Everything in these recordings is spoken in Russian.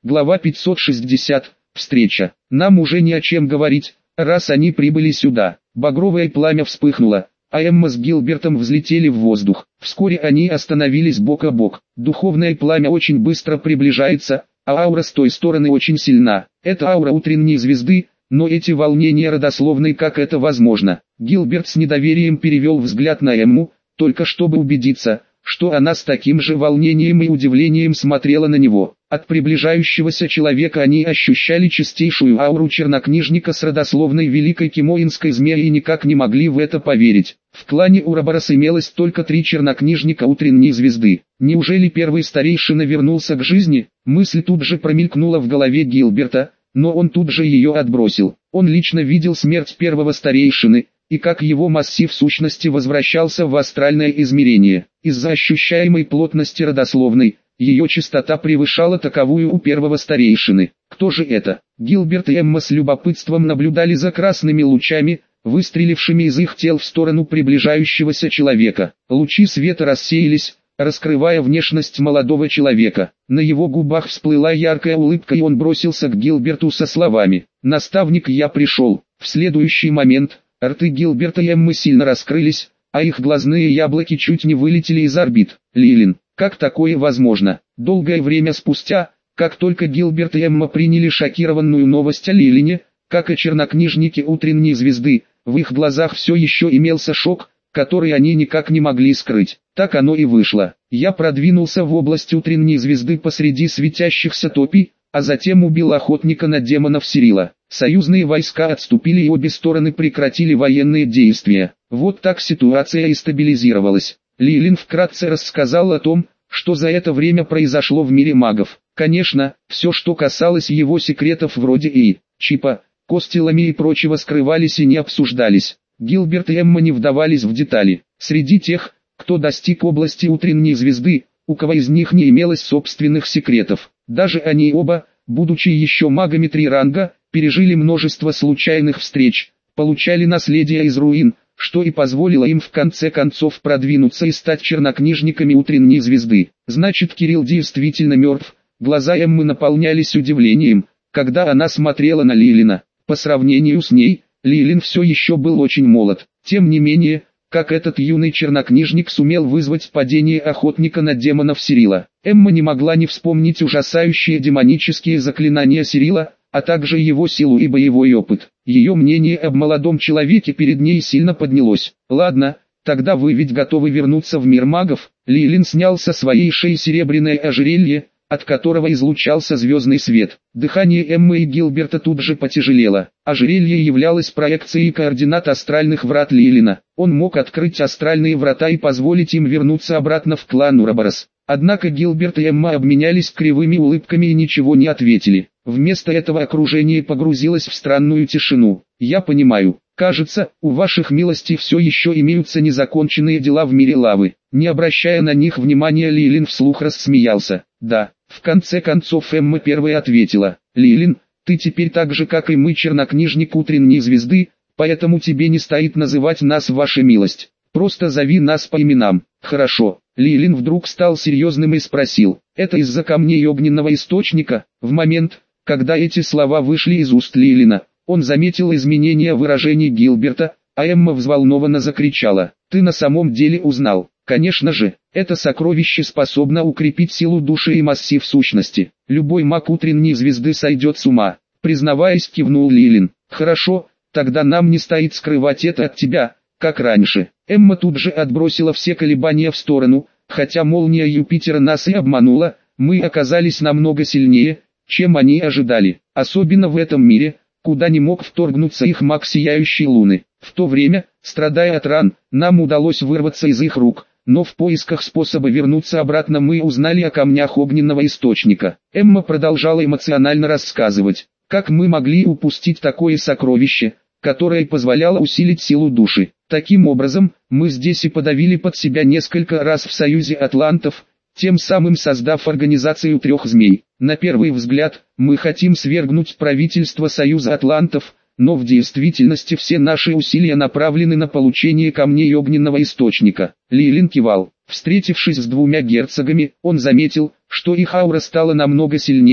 Глава 560. Встреча. Нам уже не о чем говорить, раз они прибыли сюда. Багровое пламя вспыхнуло, а Эмма с Гилбертом взлетели в воздух. Вскоре они остановились бок о бок. Духовное пламя очень быстро приближается, а аура с той стороны очень сильна. Это аура утренней звезды, но эти волнения родословны, как это возможно. Гилберт с недоверием перевел взгляд на Эмму, только чтобы убедиться, что она с таким же волнением и удивлением смотрела на него. От приближающегося человека они ощущали чистейшую ауру чернокнижника с родословной великой кимоинской змеи и никак не могли в это поверить. В клане Ураборос имелось только 3 чернокнижника утренней звезды. Неужели первый старейшина вернулся к жизни? Мысль тут же промелькнула в голове Гилберта, но он тут же ее отбросил. Он лично видел смерть первого старейшины, и как его массив сущности возвращался в астральное измерение. Из-за ощущаемой плотности родословной, ее частота превышала таковую у первого старейшины. Кто же это? Гилберт и Эмма с любопытством наблюдали за красными лучами, выстрелившими из их тел в сторону приближающегося человека. Лучи света рассеялись, раскрывая внешность молодого человека. На его губах всплыла яркая улыбка, и он бросился к Гилберту со словами: «Наставник, я пришел». В следующий момент рты Гилберта и Эммы сильно раскрылись, а их глазные яблоки чуть не вылетели из орбит. Лилин, как такое возможно? Долгое время спустя, как только Гилберт и Эмма приняли шокированную новость о Лилине, как и чернокнижники утренней звезды, в их глазах все еще имелся шок, который они никак не могли скрыть. Так оно и вышло. Я продвинулся в область утренней звезды посреди светящихся топий, а затем убил охотника на демонов Сирила. Союзные войска отступили и обе стороны прекратили военные действия. Вот так ситуация и стабилизировалась. Лилин вкратце рассказал о том, что за это время произошло в мире магов. Конечно, все, что касалось его секретов вроде чипа, кости ламии и прочего, скрывались и не обсуждались. Гилберт и Эмма не вдавались в детали. Среди тех, кто достиг области утренней звезды, у кого из них не имелось собственных секретов. Даже они оба, будучи еще магами 3 ранга, пережили множество случайных встреч, получали наследие из руин, что и позволило им в конце концов продвинуться и стать чернокнижниками утренней звезды. Значит, Кирилл действительно мертв. Глаза Эммы наполнялись удивлением, когда она смотрела на Лилина. По сравнению с ней, Лилин все еще был очень молод. Тем не менее, как этот юный чернокнижник сумел вызвать падение охотника на демонов Сирила. Эмма не могла не вспомнить ужасающие демонические заклинания Сирила, а также его силу и боевой опыт. Ее мнение об молодом человеке перед ней сильно поднялось. «Ладно, тогда вы ведь готовы вернуться в мир магов?» Лилин снял со своей шеи серебряное ожерелье, от которого излучался звездный свет. Дыхание Эммы и Гилберта тут же потяжелело. Ожерелье являлось проекцией координат астральных врат Лилина. Он мог открыть астральные врата и позволить им вернуться обратно в клан Ураборос. Однако Гилберт и Эмма обменялись кривыми улыбками и ничего не ответили. Вместо этого окружение погрузилось в странную тишину. «Я понимаю. Кажется, у ваших милостей все еще имеются незаконченные дела в мире лавы». Не обращая на них внимания, Лилин вслух рассмеялся. «Да». В конце концов Эмма первая ответила: «Лилин, ты теперь так же, как и мы, чернокнижник утренней звезды, поэтому тебе не стоит называть нас ваша милость. Просто зови нас по именам». «Хорошо». Лилин вдруг стал серьезным и спросил: «Это из-за камней огненного источника?» В момент, когда эти слова вышли из уст Лилина, он заметил изменения выражений Гилберта, а Эмма взволнованно закричала: «Ты на самом деле узнал?» «Конечно же, это сокровище способно укрепить силу души и массив сущности. Любой маг утренней звезды сойдет с ума», признаваясь, кивнул Лилин. «Хорошо, тогда нам не стоит скрывать это от тебя, как раньше». Эмма тут же отбросила все колебания в сторону. «Хотя молния Юпитера нас и обманула, мы оказались намного сильнее, чем они ожидали, особенно в этом мире, куда не мог вторгнуться их маг Сияющей Луны. В то время, страдая от ран, нам удалось вырваться из их рук, но в поисках способа вернуться обратно мы узнали о камнях огненного источника». Эмма продолжала эмоционально рассказывать, как мы могли упустить такое сокровище, которое позволяло усилить силу души. Таким образом, мы здесь и подавили под себя несколько раз в союзе атлантов, тем самым создав организацию 3 змей. На первый взгляд, мы хотим свергнуть правительство союза атлантов, но в действительности все наши усилия направлены на получение камней огненного источника. Лилин кивал. Встретившись с 2 герцогами, он заметил, что их аура стала намного сильнее,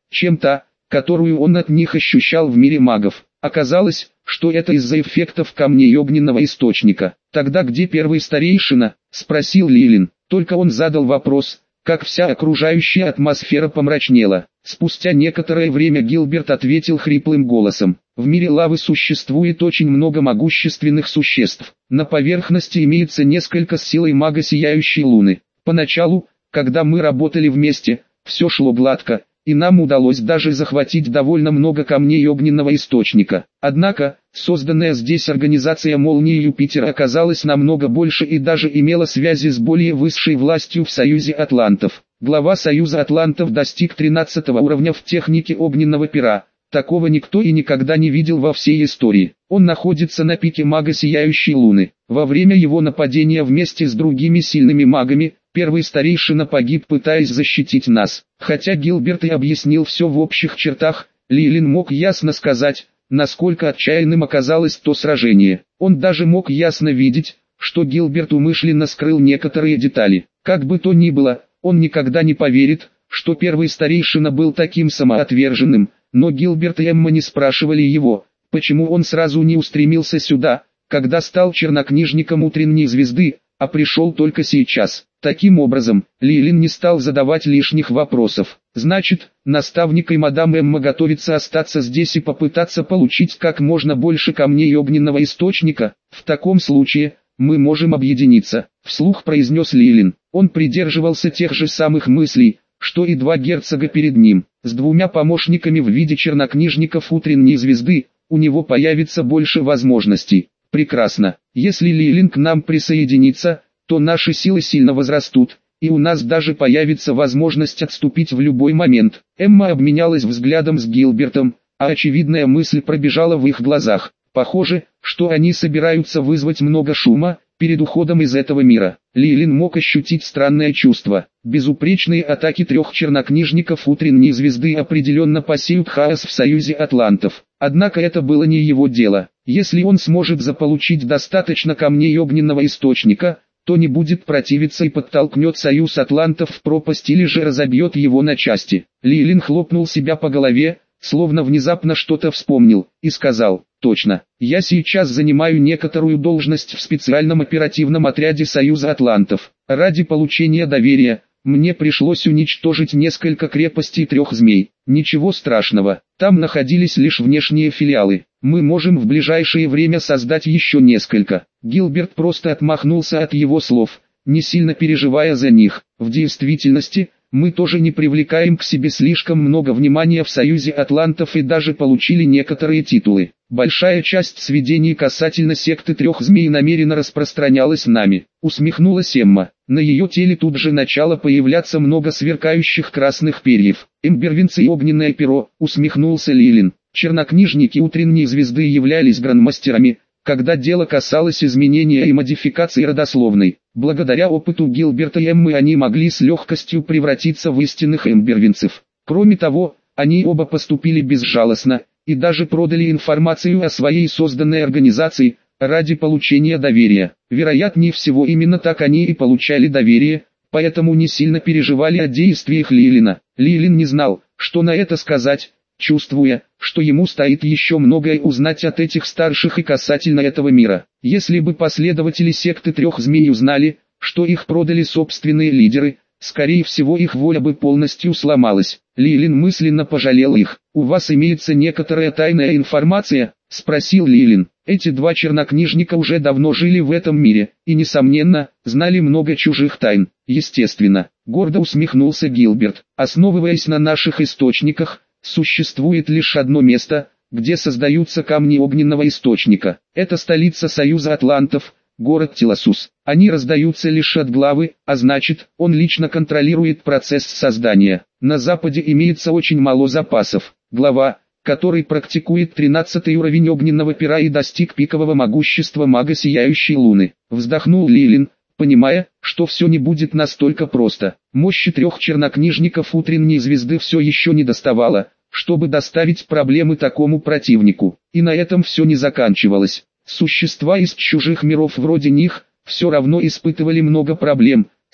чем та, которую он от них ощущал в мире магов. Оказалось, что это из-за эффектов камней огненного источника. «Тогда где первый старейшина?» – спросил Лилин. Только он задал вопрос, как вся окружающая атмосфера помрачнела. Спустя некоторое время Гилберт ответил хриплым голосом. «В мире лавы существует очень много могущественных существ. На поверхности имеется несколько с силой мага сияющей луны. Поначалу, когда мы работали вместе, все шло гладко, и нам удалось даже захватить довольно много камней огненного источника. Однако, созданная здесь организация Молнии Юпитера оказалась намного больше и даже имела связи с более высшей властью в Союзе Атлантов. Глава Союза Атлантов достиг 13 уровня в технике огненного пера. Такого никто и никогда не видел во всей истории. Он находится на пике мага Сияющей Луны. Во время его нападения вместе с другими сильными магами, первый старейшина погиб, пытаясь защитить нас. Хотя Гилберт и объяснил все в общих чертах, Лилин мог ясно сказать, насколько отчаянным оказалось то сражение. Он даже мог ясно видеть, что Гилберт умышленно скрыл некоторые детали. Как бы то ни было, он никогда не поверит, что первый старейшина был таким самоотверженным, но Гилберт и Эмма не спрашивали его, почему он сразу не устремился сюда, когда стал чернокнижником утренней звезды, а пришел только сейчас. Таким образом, Лилин не стал задавать лишних вопросов. Значит, наставник и мадам Эмма готовится остаться здесь и попытаться получить как можно больше камней огненного источника. В таком случае, мы можем объединиться, вслух произнес Лилин. Он придерживался тех же самых мыслей, что и два герцога перед ним. С двумя помощниками в виде чернокнижников утренней звезды, у него появится больше возможностей. Прекрасно. Если Лилин к нам присоединится, то наши силы сильно возрастут, и у нас даже появится возможность отступить в любой момент. Эмма обменялась взглядом с Гилбертом, а очевидная мысль пробежала в их глазах. Похоже, что они собираются вызвать много шума перед уходом из этого мира. Лилин мог ощутить странное чувство. Безупречные атаки трех чернокнижников утренней звезды определенно посеют хаос в Союзе Атлантов. Однако это было не его дело. Если он сможет заполучить достаточно камней огненного источника, то не будет противиться и подтолкнет Союз Атлантов в пропасть или же разобьет его на части. Лилин хлопнул себя по голове, словно внезапно что-то вспомнил, и сказал: «Точно, я сейчас занимаю некоторую должность в специальном оперативном отряде Союза Атлантов. Ради получения доверия, мне пришлось уничтожить несколько крепостей трех змей. Ничего страшного, там находились лишь внешние филиалы. Мы можем в ближайшее время создать еще несколько». Гилберт просто отмахнулся от его слов, не сильно переживая за них. В действительности, мы тоже не привлекаем к себе слишком много внимания в Союзе Атлантов и даже получили некоторые титулы. Большая часть сведений касательно секты трех змей намеренно распространялась нами. Усмехнулась Эмма. На ее теле тут же начало появляться много сверкающих красных перьев. Эмбервинцы и огненное перо, усмехнулся Лилин. Чернокнижники утренней звезды являлись грандмастерами, когда дело касалось изменения и модификации родословной. Благодаря опыту Гилберта и Эммы они могли с легкостью превратиться в истинных эмбервинцев. Кроме того, они оба поступили безжалостно, и даже продали информацию о своей созданной организации, ради получения доверия. Вероятнее всего именно так они и получали доверие, поэтому не сильно переживали о действиях Лилина. Лилин не знал, что на это сказать, чувствуя, что ему стоит еще многое узнать от этих старших и касательно этого мира. Если бы последователи секты трех змей узнали, что их продали собственные лидеры, скорее всего их воля бы полностью сломалась. Лилин мысленно пожалел их. «У вас имеется некоторая тайная информация?» – спросил Лилин. Эти два чернокнижника уже давно жили в этом мире, и несомненно, знали много чужих тайн. Естественно, гордо усмехнулся Гилберт. Основываясь на наших источниках, существует лишь одно место, где создаются камни огненного источника. Это столица Союза Атлантов, город Телосус. Они раздаются лишь от главы, а значит, он лично контролирует процесс создания. На западе имеется очень мало запасов. Глава, который практикует 13 уровень огненного пера и достиг пикового могущества мага Сияющей Луны. Вздохнул Лилин, понимая, что все не будет настолько просто. Мощи трех чернокнижников утренней звезды все еще не доставало, чтобы доставить проблемы такому противнику. И на этом все не заканчивалось. Существа из чужих миров вроде них, все равно испытывали много проблем,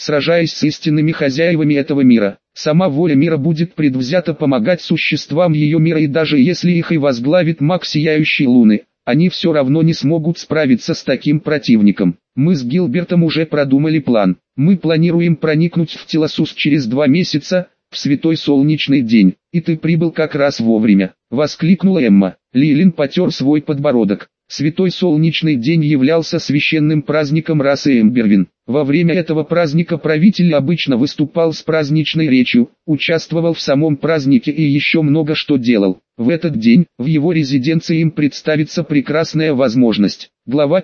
сражаясь с истинными хозяевами этого мира. Сама воля мира будет предвзято помогать существам ее мира, и даже если их и возглавит маг Сияющей Луны, они все равно не смогут справиться с таким противником. Мы с Гилбертом уже продумали план. Мы планируем проникнуть в Телосус через 2 месяца, в святой солнечный день, и ты прибыл как раз вовремя», — воскликнула Эмма. Лилин потер свой подбородок. Святой солнечный день являлся священным праздником расы Эмбервин. Во время этого праздника правитель обычно выступал с праздничной речью, участвовал в самом празднике и еще много что делал. В этот день, в его резиденции им представится прекрасная возможность. Глава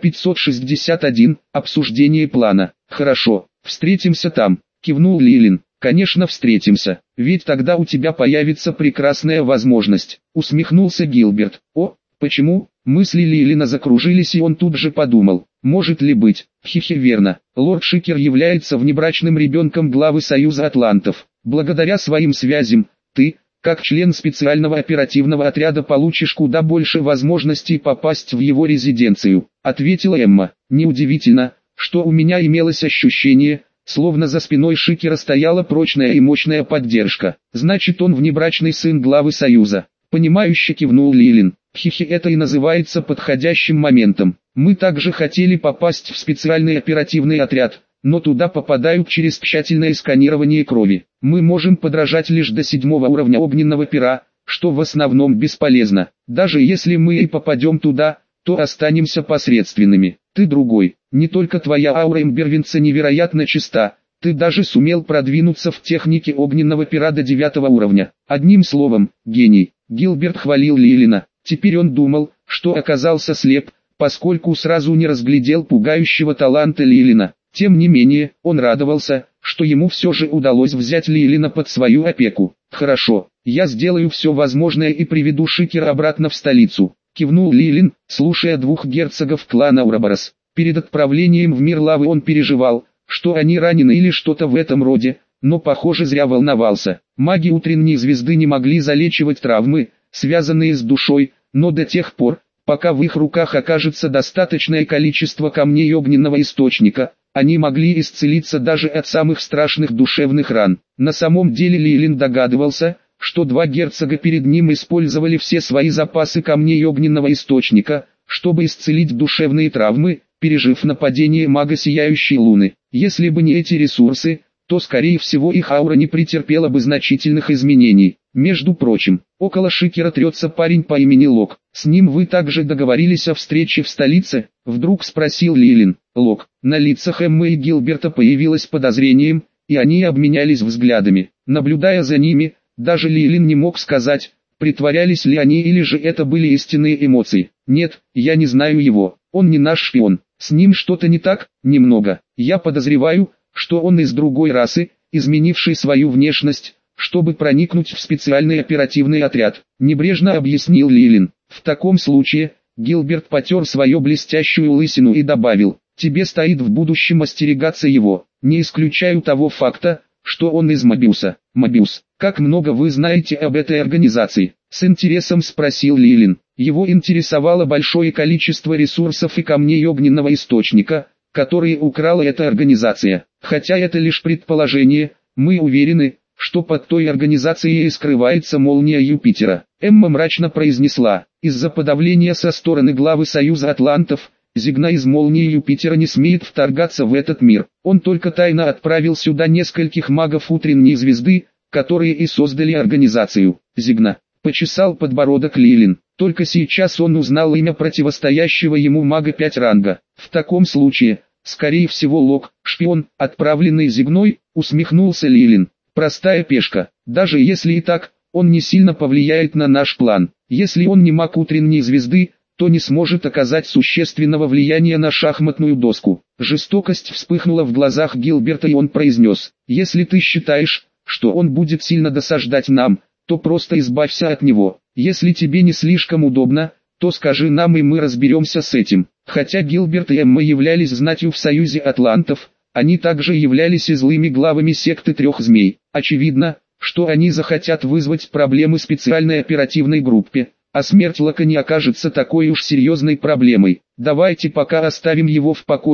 561. Обсуждение плана. «Хорошо, встретимся там», — кивнул Лилин. «Конечно встретимся, ведь тогда у тебя появится прекрасная возможность», — усмехнулся Гилберт. «О, почему?» Мысли Лилина закружились, и он тут же подумал, может ли быть, верно, лорд Шикер является внебрачным ребенком главы Союза Атлантов. Благодаря своим связям, ты, как член специального оперативного отряда, получишь куда больше возможностей попасть в его резиденцию, ответила Эмма. Неудивительно, что у меня имелось ощущение, словно за спиной Шикера стояла прочная и мощная поддержка. Значит, он внебрачный сын главы Союза. Понимающе кивнул Лилин. Это и называется подходящим моментом. Мы также хотели попасть в специальный оперативный отряд, но туда попадают через тщательное сканирование крови. Мы можем подражать лишь до 7-го уровня огненного пера, что в основном бесполезно. Даже если мы и попадем туда, то останемся посредственными. Ты другой. Не только твоя аура Эмбервинца невероятно чиста, ты даже сумел продвинуться в технике огненного пера до 9-го уровня. Одним словом, гений. Гилберт хвалил Лилина. Теперь он думал, что оказался слеп, поскольку сразу не разглядел пугающего таланта Лилина. Тем не менее, он радовался, что ему все же удалось взять Лилина под свою опеку. «Хорошо, я сделаю все возможное и приведу Шикера обратно в столицу», — кивнул Лилин, слушая 2 герцогов клана Ураборос. Перед отправлением в мир лавы он переживал, что они ранены или что-то в этом роде, но похоже зря волновался. Маги утренней звезды не могли залечивать травмы, связанные с душой, но до тех пор, пока в их руках окажется достаточное количество камней огненного источника, они могли исцелиться даже от самых страшных душевных ран. На самом деле Лилин догадывался, что 2 герцога перед ним использовали все свои запасы камней огненного источника, чтобы исцелить душевные травмы, пережив нападение мага Сияющей Луны. Если бы не эти ресурсы, то скорее всего их аура не претерпела бы значительных изменений. Между прочим, около Шикера трется парень по имени Лок. «С ним вы также договорились о встрече в столице?» — вдруг спросил Лилин. Лок. На лицах Эммы и Гилберта появилось подозрением, и они обменялись взглядами. Наблюдая за ними, даже Лилин не мог сказать, притворялись ли они или же это были истинные эмоции. «Нет, я не знаю его, он не наш шпион. С ним что-то не так?» «Немного. Я подозреваю, что он из другой расы, изменивший свою внешность, чтобы проникнуть в специальный оперативный отряд», — небрежно объяснил Лилин. «В таком случае», — Гилберт потер свою блестящую лысину и добавил, «тебе стоит в будущем остерегаться его. Не исключаю того факта, что он из Мобиуса». «Мобиус, как много вы знаете об этой организации?» — с интересом спросил Лилин. Его интересовало большое количество ресурсов и камней огненного источника, которые украла эта организация. Хотя это лишь предположение, мы уверены, что под той организацией и скрывается молния Юпитера. Эмма мрачно произнесла, из-за подавления со стороны главы Союза Атлантов, Зигна из молнии Юпитера не смеет вторгаться в этот мир. Он только тайно отправил сюда нескольких магов утренней звезды, которые и создали организацию. Зигна. Почесал подбородок Лилин. Только сейчас он узнал имя противостоящего ему мага 5 ранга. В таком случае, скорее всего Лок, шпион, отправленный Зигной, усмехнулся Лилин. Простая пешка. Даже если и так, он не сильно повлияет на наш план. Если он не маг утренней звезды, то не сможет оказать существенного влияния на шахматную доску. Жестокость вспыхнула в глазах Гилберта, и он произнес, если ты считаешь, что он будет сильно досаждать нам, то просто избавься от него. Если тебе не слишком удобно, то скажи нам, и мы разберемся с этим. Хотя Гилберт и Эмма являлись знатью в Союзе Атлантов, они также являлись и злыми главами секты 3 змей. Очевидно, что они захотят вызвать проблемы специальной оперативной группе, а смерть Лока не окажется такой уж серьезной проблемой. Давайте пока оставим его в покое,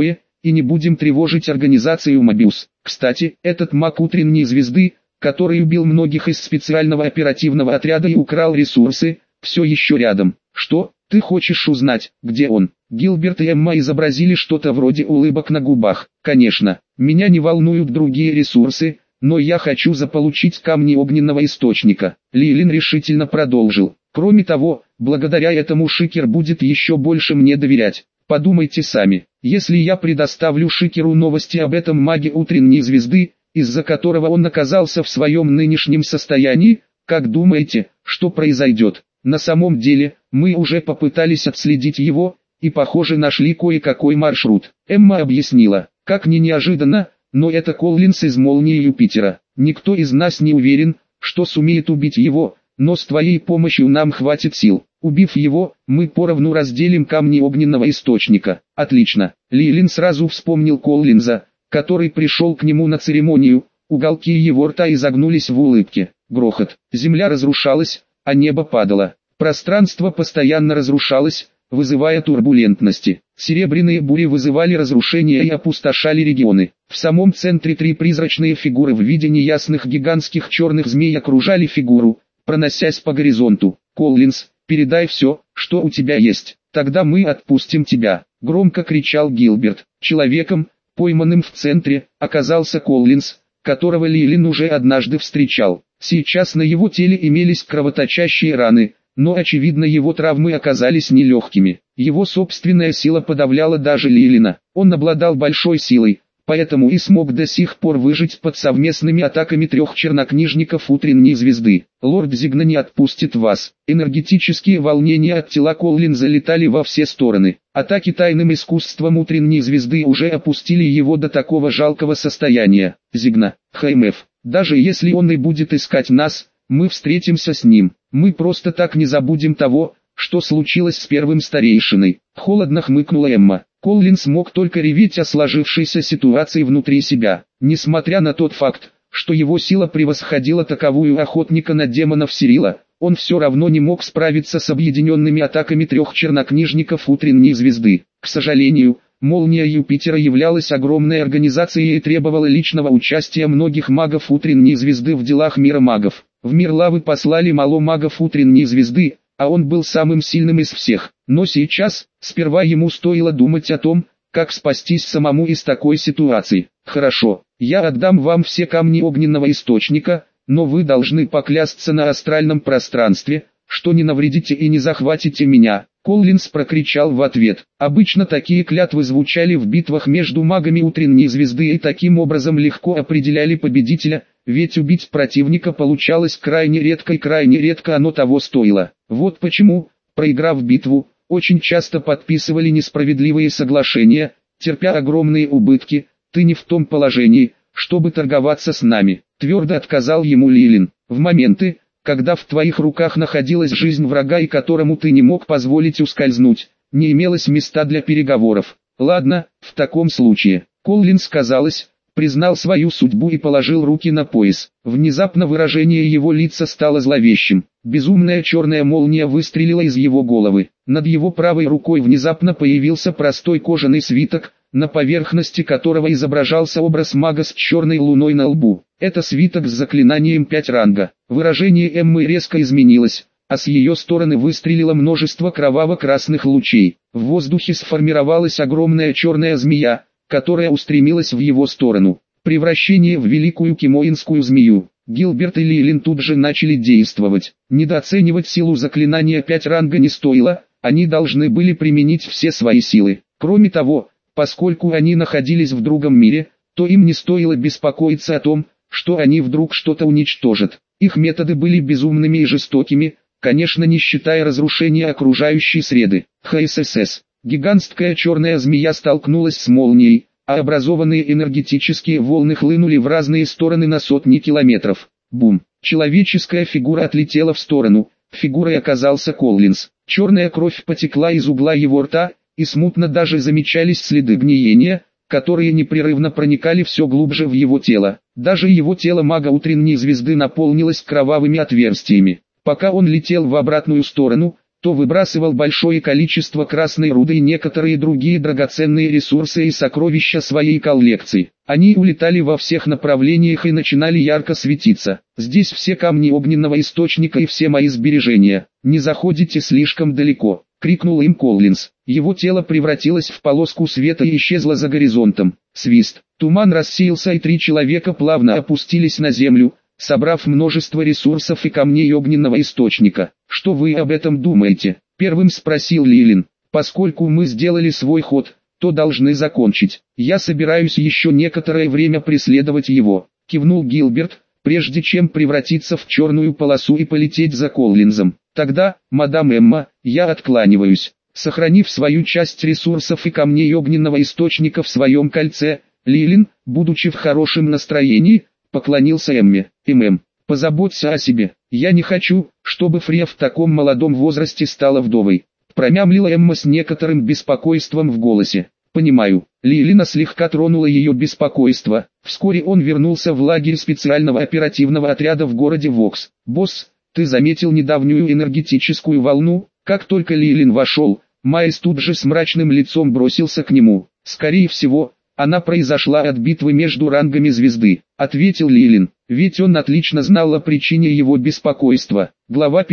и не будем тревожить организацию Мобиус. Кстати, этот маг утренней звезды, который убил многих из специального оперативного отряда и украл ресурсы, все еще рядом. Что, ты хочешь узнать, где он? Гилберт и Эмма изобразили что-то вроде улыбок на губах. Конечно, меня не волнуют другие ресурсы, но я хочу заполучить камни огненного источника. Лилин решительно продолжил. Кроме того, благодаря этому Шикер будет еще больше мне доверять. Подумайте сами, если я предоставлю Шикеру новости об этом маге утренней звезды, из-за которого он оказался в своем нынешнем состоянии, как думаете, что произойдет? На самом деле, мы уже попытались отследить его, и похоже нашли кое-какой маршрут. Эмма объяснила, как ни неожиданно, но это Коллинс из Молнии Юпитера. Никто из нас не уверен, что сумеет убить его, но с твоей помощью нам хватит сил. Убив его, мы поровну разделим камни огненного источника. Отлично. Лилин сразу вспомнил Коллинза, который пришел к нему на церемонию. Уголки его рта изогнулись в улыбке. Грохот. Земля разрушалась, а небо падало. Пространство постоянно разрушалось, вызывая турбулентности. Серебряные бури вызывали разрушения и опустошали регионы. В самом центре три призрачные фигуры в виде неясных гигантских черных змей окружали фигуру, проносясь по горизонту. «Коллинз, передай все, что у тебя есть, тогда мы отпустим тебя», — громко кричал Гилберт. Человеком, пойманным в центре, оказался Коллинз, которого Лилин уже однажды встречал. Сейчас на его теле имелись кровоточащие раны, но очевидно его травмы оказались нелегкими. Его собственная сила подавляла даже Лилина. Он обладал большой силой, поэтому и смог до сих пор выжить под совместными атаками трех чернокнижников утренней звезды. Лорд Зигна не отпустит вас. Энергетические волнения от тела Коллинза летали во все стороны. Атаки тайным искусством утренней звезды уже опустили его до такого жалкого состояния. Зигна, ХМФ, даже если он и будет искать нас, мы встретимся с ним. Мы просто так не забудем того, что случилось с первым старейшиной. Холодно хмыкнула Эмма. Коллинз мог только реветь о сложившейся ситуации внутри себя. Несмотря на тот факт, что его сила превосходила таковую охотника на демонов Сирила, он все равно не мог справиться с объединенными атаками трех чернокнижников утренней звезды. К сожалению, Молния Юпитера являлась огромной организацией и требовала личного участия многих магов утренней звезды в делах мира магов. В мир лавы послали мало магов утренней звезды, а он был самым сильным из всех. Но сейчас, сперва ему стоило думать о том, как спастись самому из такой ситуации. Хорошо, я отдам вам все камни огненного источника, но вы должны поклясться на астральном пространстве, что не навредите и не захватите меня. Коллинз прокричал в ответ. Обычно такие клятвы звучали в битвах между магами утренней звезды и таким образом легко определяли победителя, ведь убить противника получалось крайне редко оно того стоило. Вот почему, проиграв битву, очень часто подписывали несправедливые соглашения, терпя огромные убытки. Ты не в том положении, чтобы торговаться с нами, твердо отказал ему Лилин. В моменты, когда в твоих руках находилась жизнь врага и которому ты не мог позволить ускользнуть, не имелось места для переговоров. Ладно, в таком случае. Коллинз, казалось, признал свою судьбу и положил руки на пояс. Внезапно выражение его лица стало зловещим. Безумная черная молния выстрелила из его головы. Над его правой рукой внезапно появился простой кожаный свиток, на поверхности которого изображался образ мага с черной луной на лбу. Это свиток с заклинанием 5 ранга. Выражение Эммы резко изменилось, а с ее стороны выстрелило множество кроваво-красных лучей. В воздухе сформировалась огромная черная змея, которая устремилась в его сторону. Превращение в великую кимоинскую змею. Гилберт и Лилин тут же начали действовать. Недооценивать силу заклинания 5 ранга не стоило, они должны были применить все свои силы. Кроме того, поскольку они находились в другом мире, то им не стоило беспокоиться о том, что они вдруг что-то уничтожат. Их методы были безумными и жестокими, конечно не считая разрушения окружающей среды. ХСС. Гигантская черная змея столкнулась с молнией, а образованные энергетические волны хлынули в разные стороны на сотни километров. Бум! Человеческая фигура отлетела в сторону, фигурой оказался Коллинз. Черная кровь потекла из угла его рта, и смутно даже замечались следы гниения, которые непрерывно проникали все глубже в его тело. Даже его тело мага утренней звезды наполнилось кровавыми отверстиями. Пока он летел в обратную сторону, то выбрасывал большое количество красной руды и некоторые другие драгоценные ресурсы и сокровища своей коллекции. Они улетали во всех направлениях и начинали ярко светиться. Здесь все камни огненного источника и все мои сбережения. Не заходите слишком далеко, крикнул им Коллинз. Его тело превратилось в полоску света и исчезло за горизонтом. Свист. Туман рассеялся и 3 человека плавно опустились на землю, собрав множество ресурсов и камней огненного источника. «Что вы об этом думаете?» — первым спросил Лилин. «Поскольку мы сделали свой ход, то должны закончить. Я собираюсь еще некоторое время преследовать его», — кивнул Гилберт, прежде чем превратиться в черную полосу и полететь за Коллинзом. «Тогда, мадам Эмма, я откланиваюсь». Сохранив свою часть ресурсов и камней огненного источника в своем кольце, Лилин, будучи в хорошем настроении, поклонился Эмме. Позаботься о себе. Я не хочу, чтобы Фрея в таком молодом возрасте стала вдовой», — промямлила Эмма с некоторым беспокойством в голосе. «Понимаю». Лилина слегка тронула ее беспокойство. Вскоре он вернулся в лагерь специального оперативного отряда в городе Вокс. «Босс, ты заметил недавнюю энергетическую волну?» Как только Лилин вошел, Майс тут же с мрачным лицом бросился к нему. «Скорее всего, она произошла от битвы между рангами звезды», — ответил Лилин, ведь он отлично знал о причине его беспокойства. Глава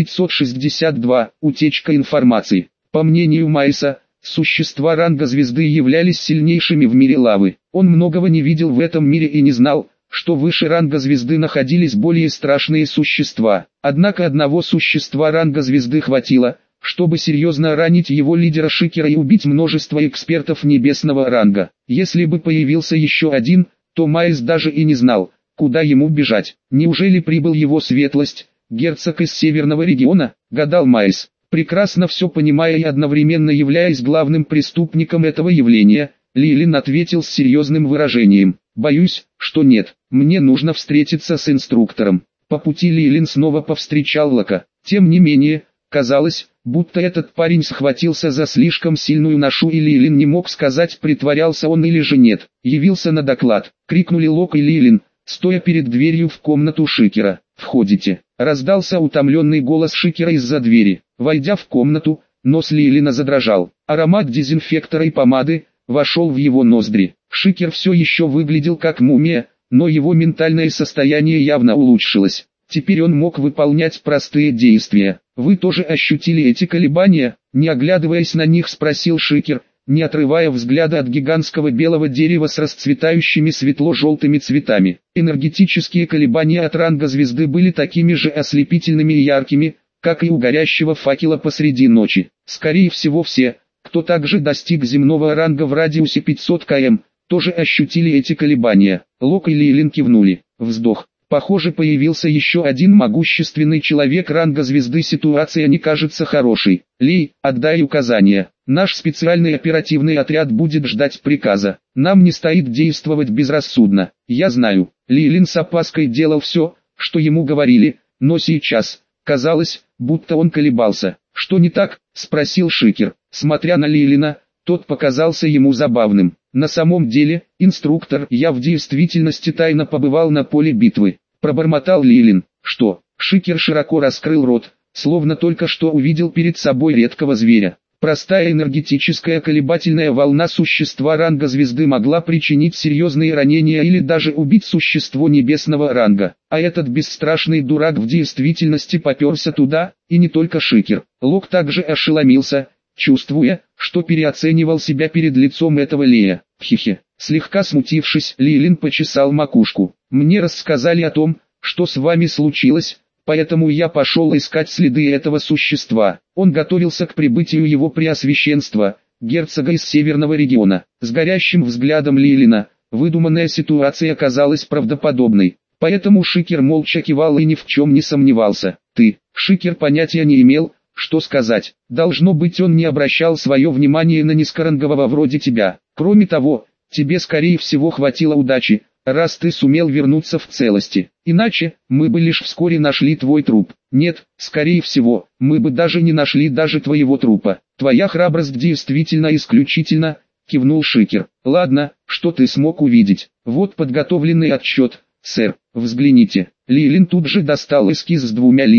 562. Утечка информации. По мнению Майса, существа ранга звезды являлись сильнейшими в мире лавы. Он многого не видел в этом мире и не знал, что выше ранга звезды находились более страшные существа. Однако одного существа ранга звезды хватило, чтобы серьезно ранить его лидера Шикера и убить множество экспертов небесного ранга. Если бы появился еще один, то Майс даже и не знал, куда ему бежать. Неужели прибыл его светлость, герцог из северного региона, гадал Майс. Прекрасно все понимая и одновременно являясь главным преступником этого явления, Лилин ответил с серьезным выражением. «Боюсь, что нет, мне нужно встретиться с инструктором». По пути Лилин снова повстречал Лока. Тем не менее, казалось, будто этот парень схватился за слишком сильную ношу и Лилин не мог сказать, притворялся он или же нет. «Явился на доклад», — крикнули Лок и Лилин, стоя перед дверью в комнату Шикера. «Входите», — раздался утомленный голос Шикера из-за двери. Войдя в комнату, нос Лилина задрожал. Аромат дезинфектора и помады вошел в его ноздри. Шикер все еще выглядел как мумия, но его ментальное состояние явно улучшилось. Теперь он мог выполнять простые действия. «Вы тоже ощутили эти колебания?» Не оглядываясь на них, спросил Шикер, не отрывая взгляда от гигантского белого дерева с расцветающими светло-желтыми цветами. Энергетические колебания от ранга звезды были такими же ослепительными и яркими, как и у горящего факела посреди ночи. Скорее всего все, кто также достиг земного ранга в радиусе 500 км, тоже ощутили эти колебания. Лок и Лилин кивнули. Вздох. Похоже, появился еще один могущественный человек ранга звезды. Ситуация не кажется хорошей. Ли, отдай указания. Наш специальный оперативный отряд будет ждать приказа. Нам не стоит действовать безрассудно. Я знаю. Лилин с опаской делал все, что ему говорили, но сейчас казалось, будто он колебался. «Что не так?» – спросил Шикер. Смотря на Лилина, тот показался ему забавным. «На самом деле, инструктор, я в действительности тайно побывал на поле битвы», – пробормотал Лилин. «Что?» – Шикер широко раскрыл рот, словно только что увидел перед собой редкого зверя. Простая энергетическая колебательная волна существа ранга звезды могла причинить серьезные ранения или даже убить существо небесного ранга. А этот бесстрашный дурак в действительности попёрся туда, и не только Шикер. Лок также ошеломился, чувствуя, что переоценивал себя перед лицом этого Лея. Хихе. Слегка смутившись, Лилин почесал макушку. «Мне рассказали о том, что с вами случилось, поэтому я пошел искать следы этого существа». Он готовился к прибытию его преосвященства, герцога из северного региона. С горящим взглядом Лилина, выдуманная ситуация казалась правдоподобной. Поэтому Шикер молча кивал и ни в чем не сомневался. «Ты». Шикер понятия не имел, что сказать. Должно быть, он не обращал свое внимание на низкорангового вроде тебя. Кроме того, тебе скорее всего хватило удачи, раз ты сумел вернуться в целости. Иначе, мы бы лишь вскоре нашли твой труп. Нет, скорее всего, мы бы даже не нашли даже твоего трупа. Твоя храбрость действительно исключительна, кивнул Шикер. Ладно, что ты смог увидеть? Вот подготовленный отчет, сэр, взгляните. Лилин тут же достал эскиз с двумя лицами.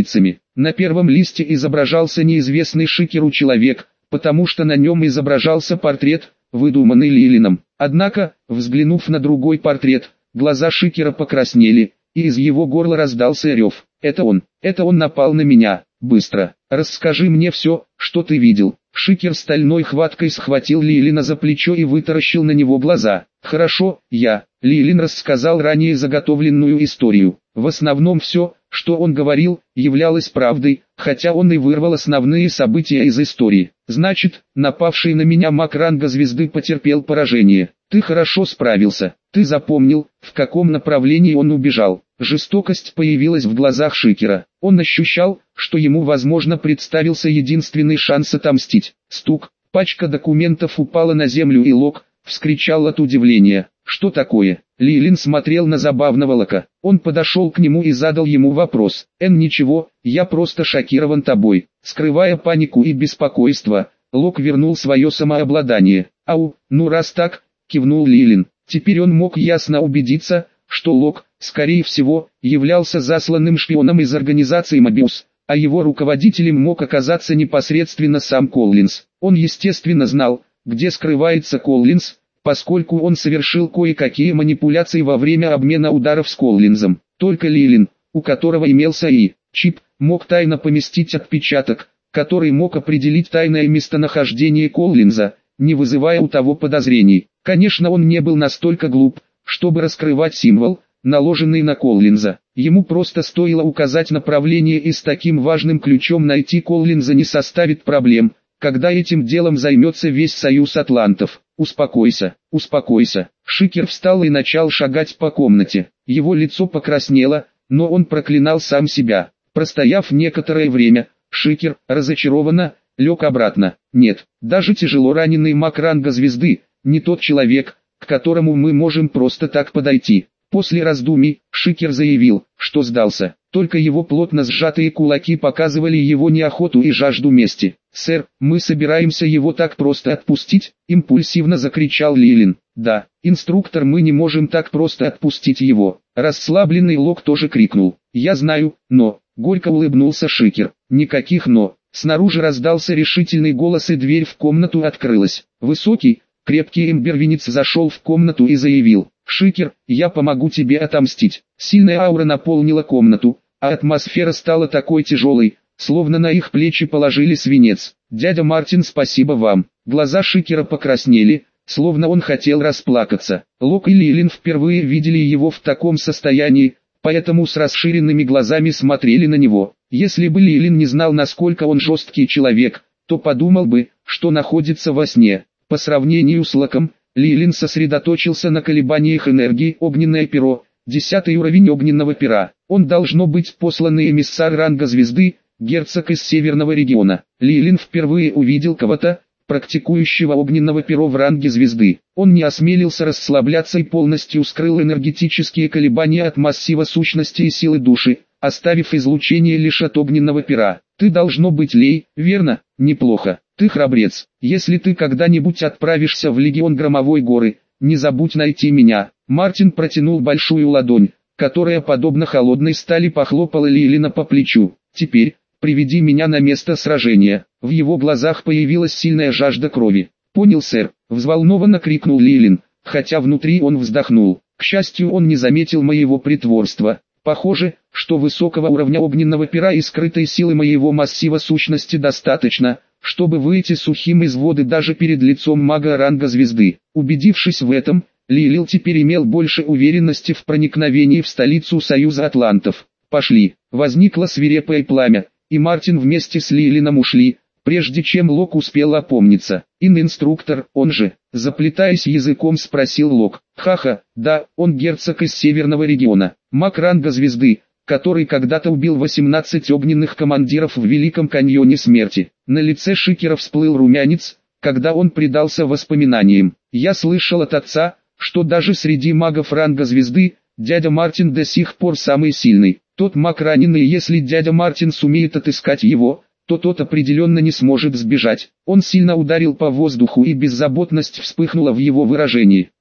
На первом листе изображался неизвестный Шикеру человек, потому что на нем изображался портрет, выдуманный Лилином. Однако, взглянув на другой портрет, глаза Шикера покраснели, и из его горла раздался рев. Это он напал на меня. Быстро, расскажи мне все, что ты видел. Шикер стальной хваткой схватил Лилина за плечо и вытаращил на него глаза. Хорошо, Лилин рассказал ранее заготовленную историю. В основном все, что он говорил, являлось правдой, хотя он и вырвал основные события из истории. Значит, напавший на меня маг ранга звезды потерпел поражение. Ты хорошо справился. Ты запомнил, в каком направлении он убежал. Жестокость появилась в глазах Шикера. Он ощущал, что ему возможно представился единственный шанс отомстить. Стук, пачка документов упала на землю и Лок вскричал от удивления. Что такое? Лилин смотрел на забавного Лока. Он подошел к нему и задал ему вопрос. Ничего, я просто шокирован тобой. Скрывая панику и беспокойство, Лок вернул свое самообладание. Ау, ну раз так, кивнул Лилин. Теперь он мог ясно убедиться, что Лок, скорее всего, являлся засланным шпионом из организации Мобиус, а его руководителем мог оказаться непосредственно сам Коллинз. Он естественно знал, где скрывается Коллинз, поскольку он совершил кое-какие манипуляции во время обмена ударов с Коллинзом. Только Лилин, у которого имелся и чип, мог тайно поместить отпечаток, который мог определить тайное местонахождение Коллинза, не вызывая у того подозрений. Конечно, он не был настолько глуп, чтобы раскрывать символ, наложенный на Коллинза. Ему просто стоило указать направление и с таким важным ключом найти Коллинза не составит проблем, когда этим делом займется весь союз атлантов. Успокойся, успокойся. Шикер встал и начал шагать по комнате. Его лицо покраснело, но он проклинал сам себя. Простояв некоторое время, Шикер, разочарованно, лег обратно. Нет, даже тяжело раненый маг ранга звезды, не тот человек, к которому мы можем просто так подойти. После раздумий, Шикер заявил, что сдался. Только его плотно сжатые кулаки показывали его неохоту и жажду мести. «Сэр, мы собираемся его так просто отпустить?» – импульсивно закричал Лилин. «Да, инструктор, мы не можем так просто отпустить его». Расслабленный Лок тоже крикнул. «Я знаю, но...» – горько улыбнулся Шикер. «Никаких «но». Снаружи раздался решительный голос и дверь в комнату открылась. Высокий, крепкий эмбервинец зашел в комнату и заявил: «Шикер, я помогу тебе отомстить». Сильная аура наполнила комнату, а атмосфера стала такой тяжелой, словно на их плечи положили свинец. «Дядя Мартин, спасибо вам». Глаза Шикера покраснели, словно он хотел расплакаться. Лок и Лилин впервые видели его в таком состоянии, поэтому с расширенными глазами смотрели на него. Если бы Лилин не знал, насколько он жесткий человек, то подумал бы, что находится во сне. По сравнению с Локом, Лилин сосредоточился на колебаниях энергии. Огненное перо, 10 уровень огненного пера. Он должно быть посланный эмиссар ранга звезды, герцог из северного региона. Лилин впервые увидел кого-то, практикующего огненного перо в ранге звезды. Он не осмелился расслабляться и полностью скрыл энергетические колебания от массива сущности и силы души, оставив излучение лишь от огненного пера. «Ты должно быть Лей, верно? Неплохо. Ты храбрец. Если ты когда-нибудь отправишься в Легион Громовой Горы, не забудь найти меня». Мартин протянул большую ладонь, которая подобно холодной стали похлопала Лилина по плечу. «Теперь, приведи меня на место сражения». В его глазах появилась сильная жажда крови. «Понял, сэр», — взволнованно крикнул Лилин, хотя внутри он вздохнул. К счастью, он не заметил моего притворства. Похоже, что высокого уровня огненного пера и скрытой силы моего массива сущности достаточно, чтобы выйти сухим из воды даже перед лицом мага ранга звезды. Убедившись в этом, Лилил теперь имел больше уверенности в проникновении в столицу Союза Атлантов. «Пошли». Возникло свирепое пламя, и Мартин вместе с Лилином ушли, прежде чем Лок успел опомниться. «Инструктор, он же?» Заплетаясь языком, спросил Лок. «Ха-ха, да, он герцог из северного региона, маг ранга звезды, который когда-то убил 18 огненных командиров в Великом каньоне смерти». На лице Шикера всплыл румянец, когда он предался воспоминаниям. «Я слышал от отца, что даже среди магов ранга звезды, дядя Мартин до сих пор самый сильный. Тот маг раненый, если дядя Мартин сумеет отыскать его, то тот определенно не сможет сбежать». Он сильно ударил по воздуху, и беззаботность вспыхнула в его выражении.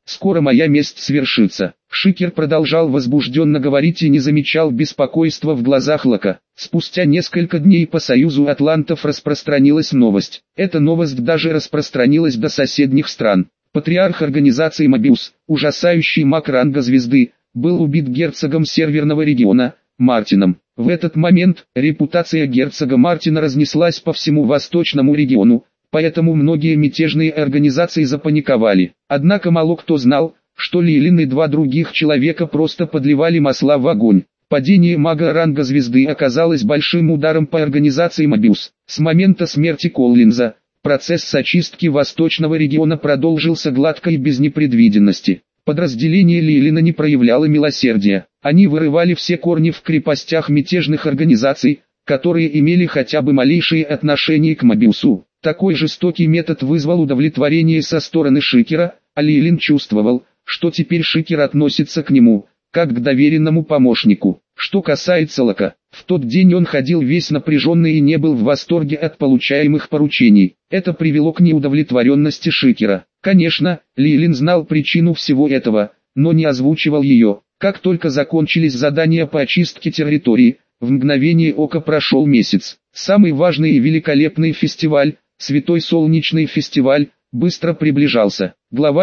Скоро моя месть свершится. Шикер продолжал возбужденно говорить и не замечал беспокойства в глазах Лока. Спустя несколько дней по Союзу Атлантов распространилась новость. Эта новость даже распространилась до соседних стран. Патриарх организации Мобиус, ужасающий маг ранга звезды, был убит герцогом Северного региона, Мартином. В этот момент репутация герцога Мартина разнеслась по всему восточному региону, поэтому многие мятежные организации запаниковали. Однако мало кто знал, что Лилин и два других человека просто подливали масла в огонь. Падение мага ранга звезды оказалось большим ударом по организации Мобиус. С момента смерти Коллинза, процесс очистки восточного региона продолжился гладко и без непредвиденности. Подразделение Лилина не проявляло милосердия. Они вырывали все корни в крепостях мятежных организаций, которые имели хотя бы малейшее отношение к Мобиусу. Такой жестокий метод вызвал удовлетворение со стороны Шикера, а Лилин чувствовал, что теперь Шикер относится к нему, как к доверенному помощнику. Что касается Лока, в тот день он ходил весь напряженный и не был в восторге от получаемых поручений. Это привело к неудовлетворенности Шикера. Конечно, Лилин знал причину всего этого, но не озвучивал ее. Как только закончились задания по очистке территории, в мгновение ока прошел месяц. Самый важный и великолепный фестиваль, Святой Солнечный фестиваль, быстро приближался. Глава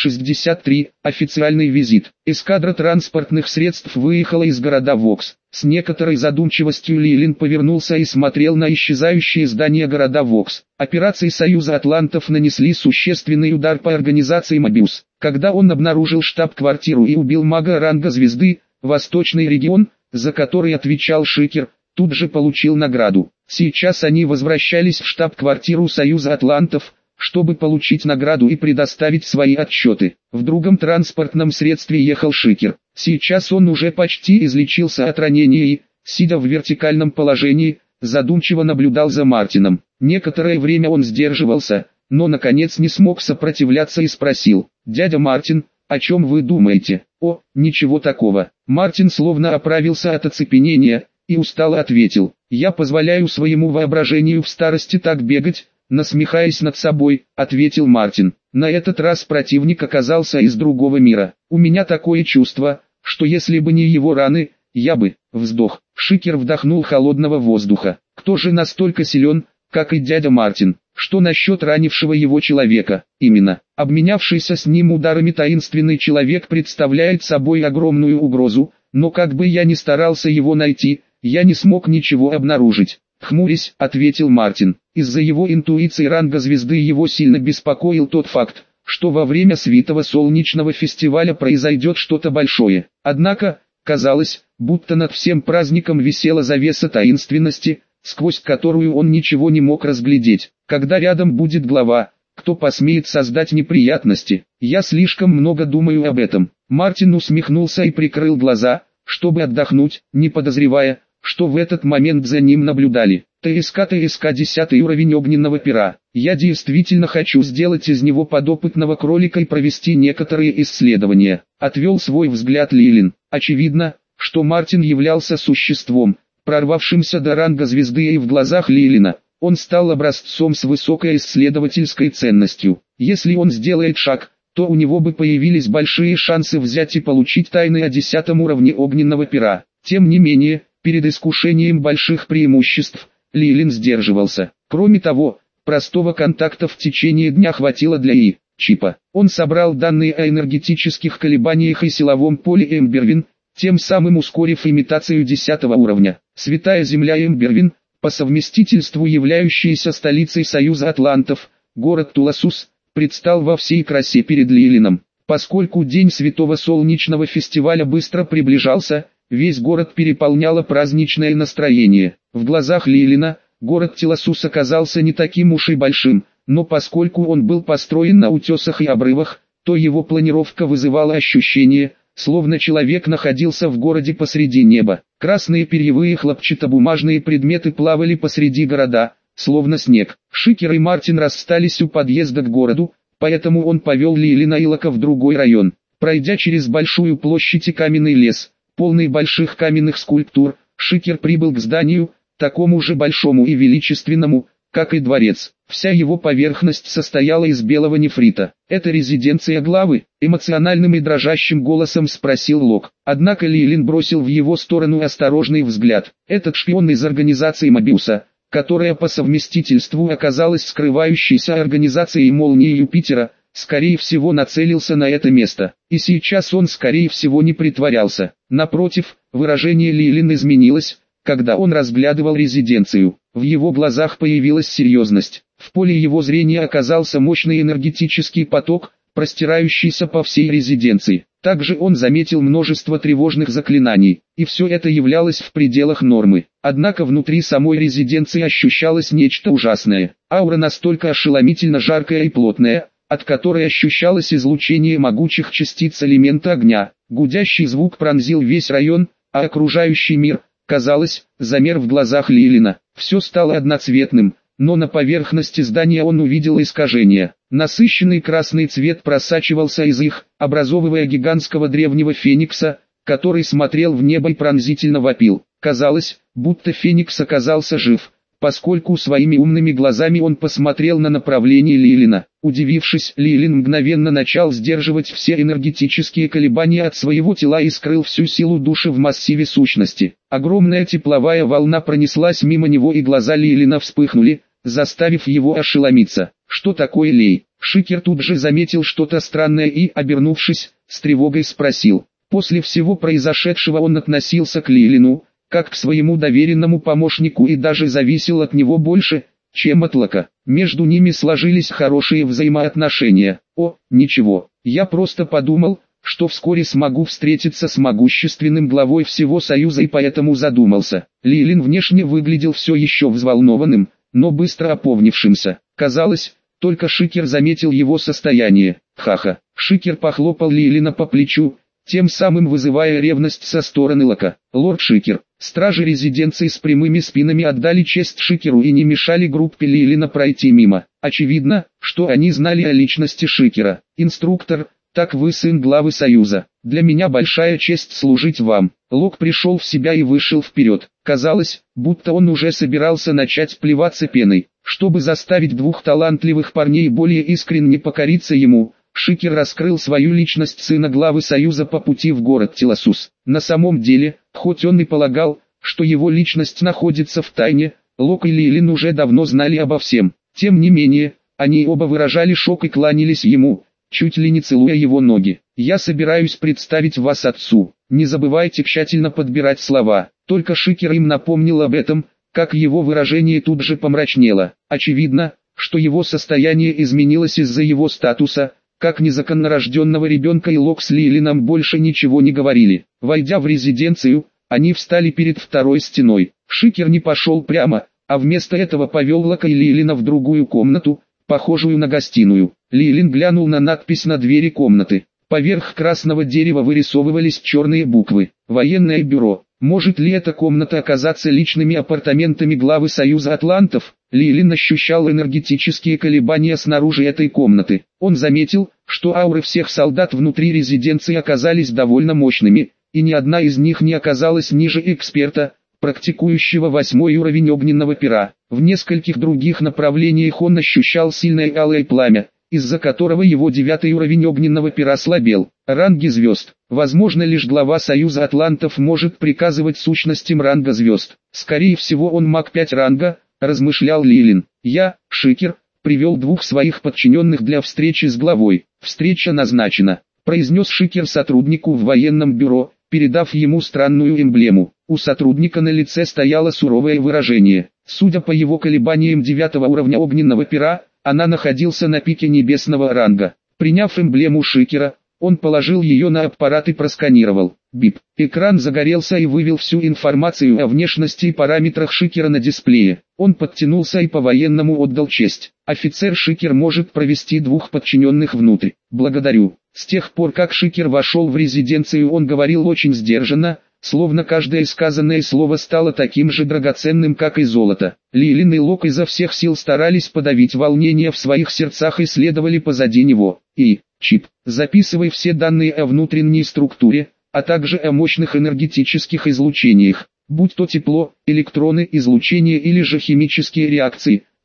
563. Официальный визит. Эскадра транспортных средств выехала из города Вокс. С некоторой задумчивостью Лилин повернулся и смотрел на исчезающие здания города Вокс. Операции Союза Атлантов нанесли существенный удар по организации Мобиус. Когда он обнаружил штаб-квартиру и убил мага ранга звезды, Восточный регион, за который отвечал Шикер, тут же получил награду. Сейчас они возвращались в штаб-квартиру Союза Атлантов, чтобы получить награду и предоставить свои отчеты. В другом транспортном средстве ехал Шикер. Сейчас он уже почти излечился от ранения и, сидя в вертикальном положении, задумчиво наблюдал за Мартином. Некоторое время он сдерживался, но наконец не смог сопротивляться и спросил: «Дядя Мартин, о чем вы думаете?» «О, ничего такого». Мартин словно оправился от оцепенения и устало ответил: «Я позволяю своему воображению в старости так бегать», насмехаясь над собой, ответил Мартин. На этот раз противник оказался из другого мира. «У меня такое чувство, что если бы не его раны, я бы...» Вздох. Шикер вдохнул холодного воздуха. «Кто же настолько силен, как и дядя Мартин? Что насчет ранившего его человека?» «Именно. Обменявшийся с ним ударами таинственный человек представляет собой огромную угрозу, но как бы я ни старался его найти, я не смог ничего обнаружить». «Хмурясь», ответил Мартин. Из-за его интуиции ранга звезды его сильно беспокоил тот факт, что во время Святого Солнечного фестиваля произойдет что-то большое. Однако, казалось, будто над всем праздником висела завеса таинственности, сквозь которую он ничего не мог разглядеть. Когда рядом будет глава, кто посмеет создать неприятности? Я слишком много думаю об этом. Мартин усмехнулся и прикрыл глаза, чтобы отдохнуть, не подозревая, что в этот момент за ним наблюдали. ТСК 10 уровень огненного пера. Я действительно хочу сделать из него подопытного кролика и провести некоторые исследования. Отвел свой взгляд Лилин. Очевидно, что Мартин являлся существом, прорвавшимся до ранга звезды, и в глазах Лилина он стал образцом с высокой исследовательской ценностью. Если он сделает шаг, то у него бы появились большие шансы взять и получить тайны о 10 уровне огненного пера. Тем не менее, перед искушением больших преимуществ, Лилин сдерживался. Кроме того, простого контакта в течение дня хватило для чипа. Он собрал данные о энергетических колебаниях и силовом поле Эмбервин, тем самым ускорив имитацию 10 уровня. Святая Земля Эмбервин, по совместительству являющаяся столицей Союза Атлантов, город Туласус, предстал во всей красе перед Лилином. Поскольку день Святого Солнечного фестиваля быстро приближался, весь город переполняло праздничное настроение. В глазах Лилина, город Туласус оказался не таким уж и большим, но поскольку он был построен на утесах и обрывах, то его планировка вызывала ощущение, словно человек находился в городе посреди неба. Красные перьевые хлопчатобумажные предметы плавали посреди города, словно снег. Шикер и Мартин расстались у подъезда к городу, поэтому он повел Лилина и Лока в другой район. Пройдя через большую площадь и каменный лес, полный больших каменных скульптур, Шикер прибыл к зданию, такому же большому и величественному, как и дворец. Вся его поверхность состояла из белого нефрита. «Это резиденция главы?» — эмоциональным и дрожащим голосом спросил Лок. Однако Лилин бросил в его сторону осторожный взгляд. «Этот шпион из организации Мобиуса, которая по совместительству оказалась скрывающейся организацией Молнии Юпитера, скорее всего нацелился на это место. И сейчас он скорее всего не притворялся. Напротив, выражение Лилин изменилось, когда он разглядывал резиденцию. В его глазах появилась серьезность. В поле его зрения оказался мощный энергетический поток, простирающийся по всей резиденции. Также он заметил множество тревожных заклинаний, и все это являлось в пределах нормы. Однако внутри самой резиденции ощущалось нечто ужасное. Аура настолько ошеломительно жаркая и плотная, от которой ощущалось излучение могучих частиц элемента огня. Гудящий звук пронзил весь район, а окружающий мир, казалось, замер в глазах Лилина. Все стало одноцветным, но на поверхности здания он увидел искажения. Насыщенный красный цвет просачивался из их, образовывая гигантского древнего феникса, который смотрел в небо и пронзительно вопил. Казалось, будто феникс оказался жив, поскольку своими умными глазами он посмотрел на направление Лилина. Удивившись, Лилин мгновенно начал сдерживать все энергетические колебания от своего тела и скрыл всю силу души в массиве сущности. Огромная тепловая волна пронеслась мимо него, и глаза Лилина вспыхнули, заставив его ошеломиться. «Что такое, Лей?» Шикер тут же заметил что-то странное и, обернувшись, с тревогой спросил. После всего произошедшего он относился к Лилину, как к своему доверенному помощнику, и даже зависел от него больше, чем от Лока. Между ними сложились хорошие взаимоотношения. «О, ничего, я просто подумал, что вскоре смогу встретиться с могущественным главой всего Союза, и поэтому задумался». Лилин внешне выглядел все еще взволнованным, но быстро опомнившимся. Казалось, только Шикер заметил его состояние. «Ха-ха». Шикер похлопал Лилина по плечу, тем самым вызывая ревность со стороны Лока. «Лорд Шикер». Стражи резиденции с прямыми спинами отдали честь Шикеру и не мешали группе Лилина пройти мимо. Очевидно, что они знали о личности Шикера. «Инструктор, так вы сын главы Союза. Для меня большая честь служить вам». Лок пришел в себя и вышел вперед. Казалось, будто он уже собирался начать плеваться пеной. Чтобы заставить двух талантливых парней более искренне покориться ему, Шикер раскрыл свою личность сына главы Союза по пути в город Телосус. На самом деле, хоть он и полагал, что его личность находится в тайне, Лок и Лилин уже давно знали обо всем. Тем не менее, они оба выражали шок и кланялись ему, чуть ли не целуя его ноги. «Я собираюсь представить вас отцу. Не забывайте тщательно подбирать слова». Только Шикер им напомнил об этом, как его выражение тут же помрачнело. Очевидно, что его состояние изменилось из-за его статуса, как незаконнорожденного ребенка, и Лок с Лилином больше ничего не говорили. Войдя в резиденцию, они встали перед второй стеной. Шикер не пошел прямо, а вместо этого повел Лока и Лилина в другую комнату, похожую на гостиную. Лилин глянул на надпись на двери комнаты. Поверх красного дерева вырисовывались черные буквы. «Военное бюро». Может ли эта комната оказаться личными апартаментами главы Союза Атлантов? Лилин ощущал энергетические колебания снаружи этой комнаты. Он заметил, что ауры всех солдат внутри резиденции оказались довольно мощными, и ни одна из них не оказалась ниже эксперта, практикующего 8-й уровень огненного пера. В нескольких других направлениях он ощущал сильное алое пламя, из-за которого его 9-й уровень огненного пера слабел. Ранги звезд. Возможно, лишь глава Союза Атлантов может приказывать сущностям ранга звезд. Скорее всего, он маг 5 ранга, размышлял Лилин. «Я, Шикер, привел двух своих подчиненных для встречи с главой. Встреча назначена», произнес Шикер сотруднику в военном бюро, передав ему странную эмблему. У сотрудника на лице стояло суровое выражение. Судя по его колебаниям 9-го уровня огненного пера, она находился на пике небесного ранга. Приняв эмблему Шикера, он положил ее на аппарат и просканировал. Бип. Экран загорелся и вывел всю информацию о внешности и параметрах Шикера на дисплее. Он подтянулся и по-военному отдал честь. «Офицер Шикер может провести двух подчиненных внутрь». «Благодарю». С тех пор, как Шикер вошел в резиденцию, он говорил очень сдержанно, словно каждое сказанное слово стало таким же драгоценным, как и золото. Лилин и Лок изо всех сил старались подавить волнение в своих сердцах и следовали позади него. «И, Чип, записывай все данные о внутренней структуре, а также о мощных энергетических излучениях, будь то тепло, электроны, излучение или же химические реакции.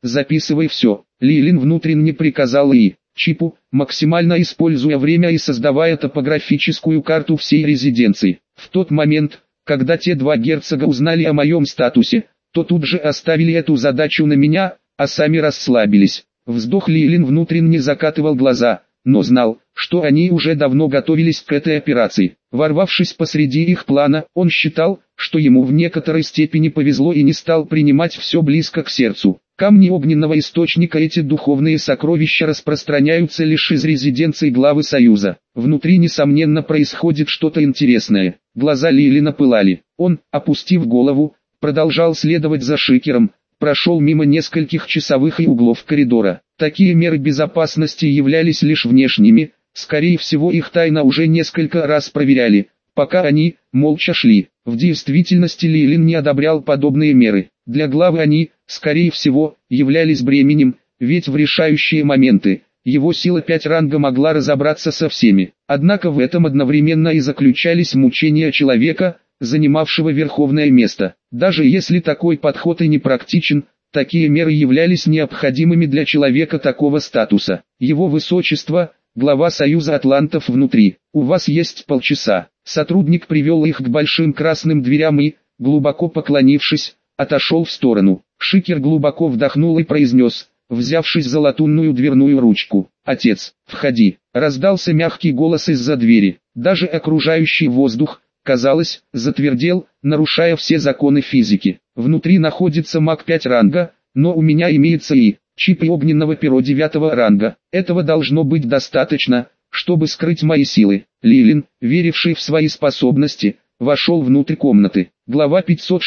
записывай все. Лилин внутренне приказал Чипу, максимально используя время и создавая топографическую карту всей резиденции. В тот момент, когда те два герцога узнали о моем статусе, то тут же оставили эту задачу на меня, а сами расслабились. Вздох. Лилин внутренне закатывал глаза, но знал, что они уже давно готовились к этой операции. Ворвавшись посреди их плана, он считал, что ему в некоторой степени повезло и не стал принимать все близко к сердцу. Камни огненного источника, эти духовные сокровища, распространяются лишь из резиденции главы Союза. Внутри несомненно происходит что-то интересное. Глаза Лилина пылали. Он, опустив голову, продолжал следовать за Шикером, прошел мимо нескольких часовых и углов коридора. Такие меры безопасности являлись лишь внешними, скорее всего их тайно уже несколько раз проверяли, пока они молча шли. В действительности Лилин не одобрял подобные меры. Для главы они, скорее всего, являлись бременем, ведь в решающие моменты его сила 5 ранга могла разобраться со всеми. Однако в этом одновременно и заключались мучения человека, занимавшего верховное место. Даже если такой подход и не практичен, такие меры являлись необходимыми для человека такого статуса. Его высочество, глава Союза Атлантов внутри. У вас есть полчаса. Сотрудник привел их к большим красным дверям и, глубоко поклонившись, отошел в сторону. Шикер глубоко вдохнул и произнес, взявшись за латунную дверную ручку: «Отец, входи». Раздался мягкий голос из-за двери. Даже окружающий воздух, казалось, затвердел, нарушая все законы физики. Внутри находится маг 5 ранга, но у меня имеется чип и огненного перо 9 ранга. Этого должно быть достаточно, чтобы скрыть мои силы. Лилин, веривший в свои способности, вошел внутрь комнаты. Глава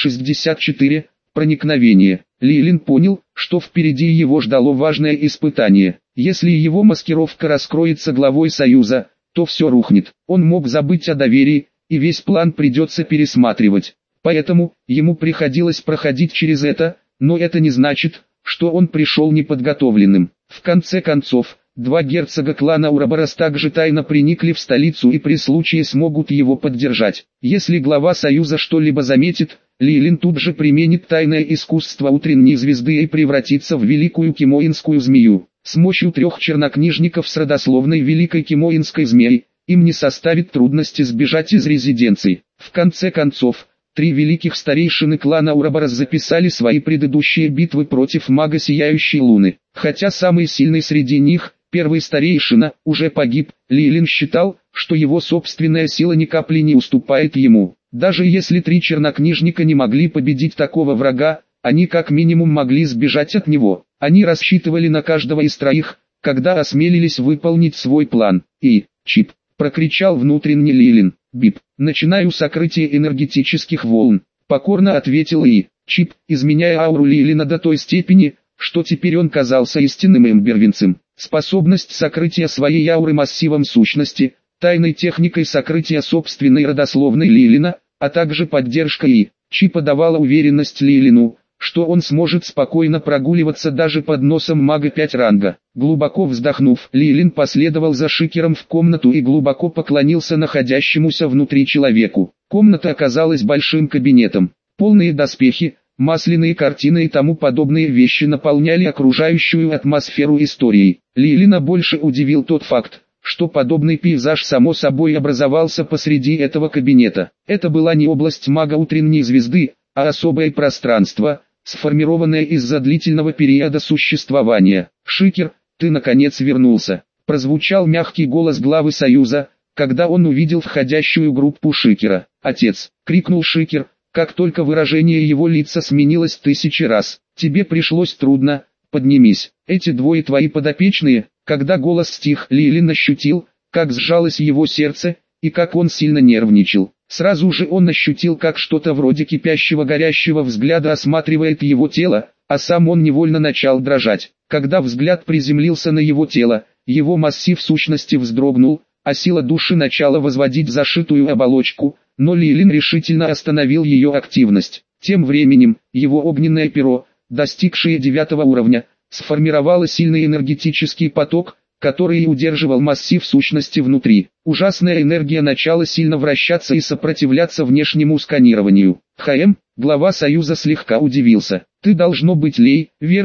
564. Проникновение. Лилин понял, что впереди его ждало важное испытание. Если его маскировка раскроется главой Союза, то все рухнет. Он мог забыть о доверии, и весь план придется пересматривать. Поэтому, ему приходилось проходить через это, но это не значит, что он пришел неподготовленным. В конце концов, два герцога клана Ураборос также тайно проникли в столицу и при случае смогут его поддержать. Если глава Союза что-либо заметит, Лилин тут же применит тайное искусство утренней звезды и превратится в великую кимоинскую змею. С мощью 3 чернокнижников с родословной великой кимоинской змеи, им не составит трудности сбежать из резиденции. В конце концов, 3 великих старейшины клана Ураборос записали свои предыдущие битвы против мага Сияющей Луны. Хотя самый сильный среди них, первый старейшина, уже погиб, Лилин считал, что его собственная сила ни капли не уступает ему. Даже если 3 чернокнижника не могли победить такого врага, они как минимум могли сбежать от него. Они рассчитывали на каждого из 3, когда осмелились выполнить свой план. Чип, прокричал внутренне Лилин. Бип, начинаю сокрытие энергетических волн, покорно ответил Чип, изменяя ауру Лилина до той степени, что теперь он казался истинным эмбервинцем. Способность сокрытия своей ауры массивом сущности, тайной техникой сокрытия собственной родословной Лилина, а также поддержка Чипа давала уверенность Лилину, что он сможет спокойно прогуливаться даже под носом мага 5 ранга. Глубоко вздохнув, Лилин последовал за Шикером в комнату и глубоко поклонился находящемуся внутри человеку. Комната оказалась большим кабинетом. Полные доспехи, масляные картины и тому подобные вещи наполняли окружающую атмосферу историей. Лилина больше удивил тот факт, что подобный пейзаж само собой образовался посреди этого кабинета. Это была не область мага утренней звезды, а особое пространство, сформированное из-за длительного периода существования. «Шикер, ты наконец вернулся», — прозвучал мягкий голос главы Союза, когда он увидел входящую группу Шикера. «Отец!» — крикнул Шикер, как только выражение его лица сменилось 1000 раз. «Тебе пришлось трудно, поднимись. Эти двое твои подопечные». Когда голос стих, Лилин ощутил, как сжалось его сердце, и как он сильно нервничал. Сразу же он ощутил, как что-то вроде кипящего горящего взгляда осматривает его тело, а сам он невольно начал дрожать. Когда взгляд приземлился на его тело, его массив сущности вздрогнул, а сила души начала возводить зашитую оболочку, но Лилин решительно остановил ее активность. Тем временем, его огненное перо, достигшее 9 уровня, сформировало сильный энергетический поток, который удерживал массив сущности внутри. Ужасная энергия начала сильно вращаться и сопротивляться внешнему сканированию. Глава Союза слегка удивился. «Ты должно быть Лей, верно?»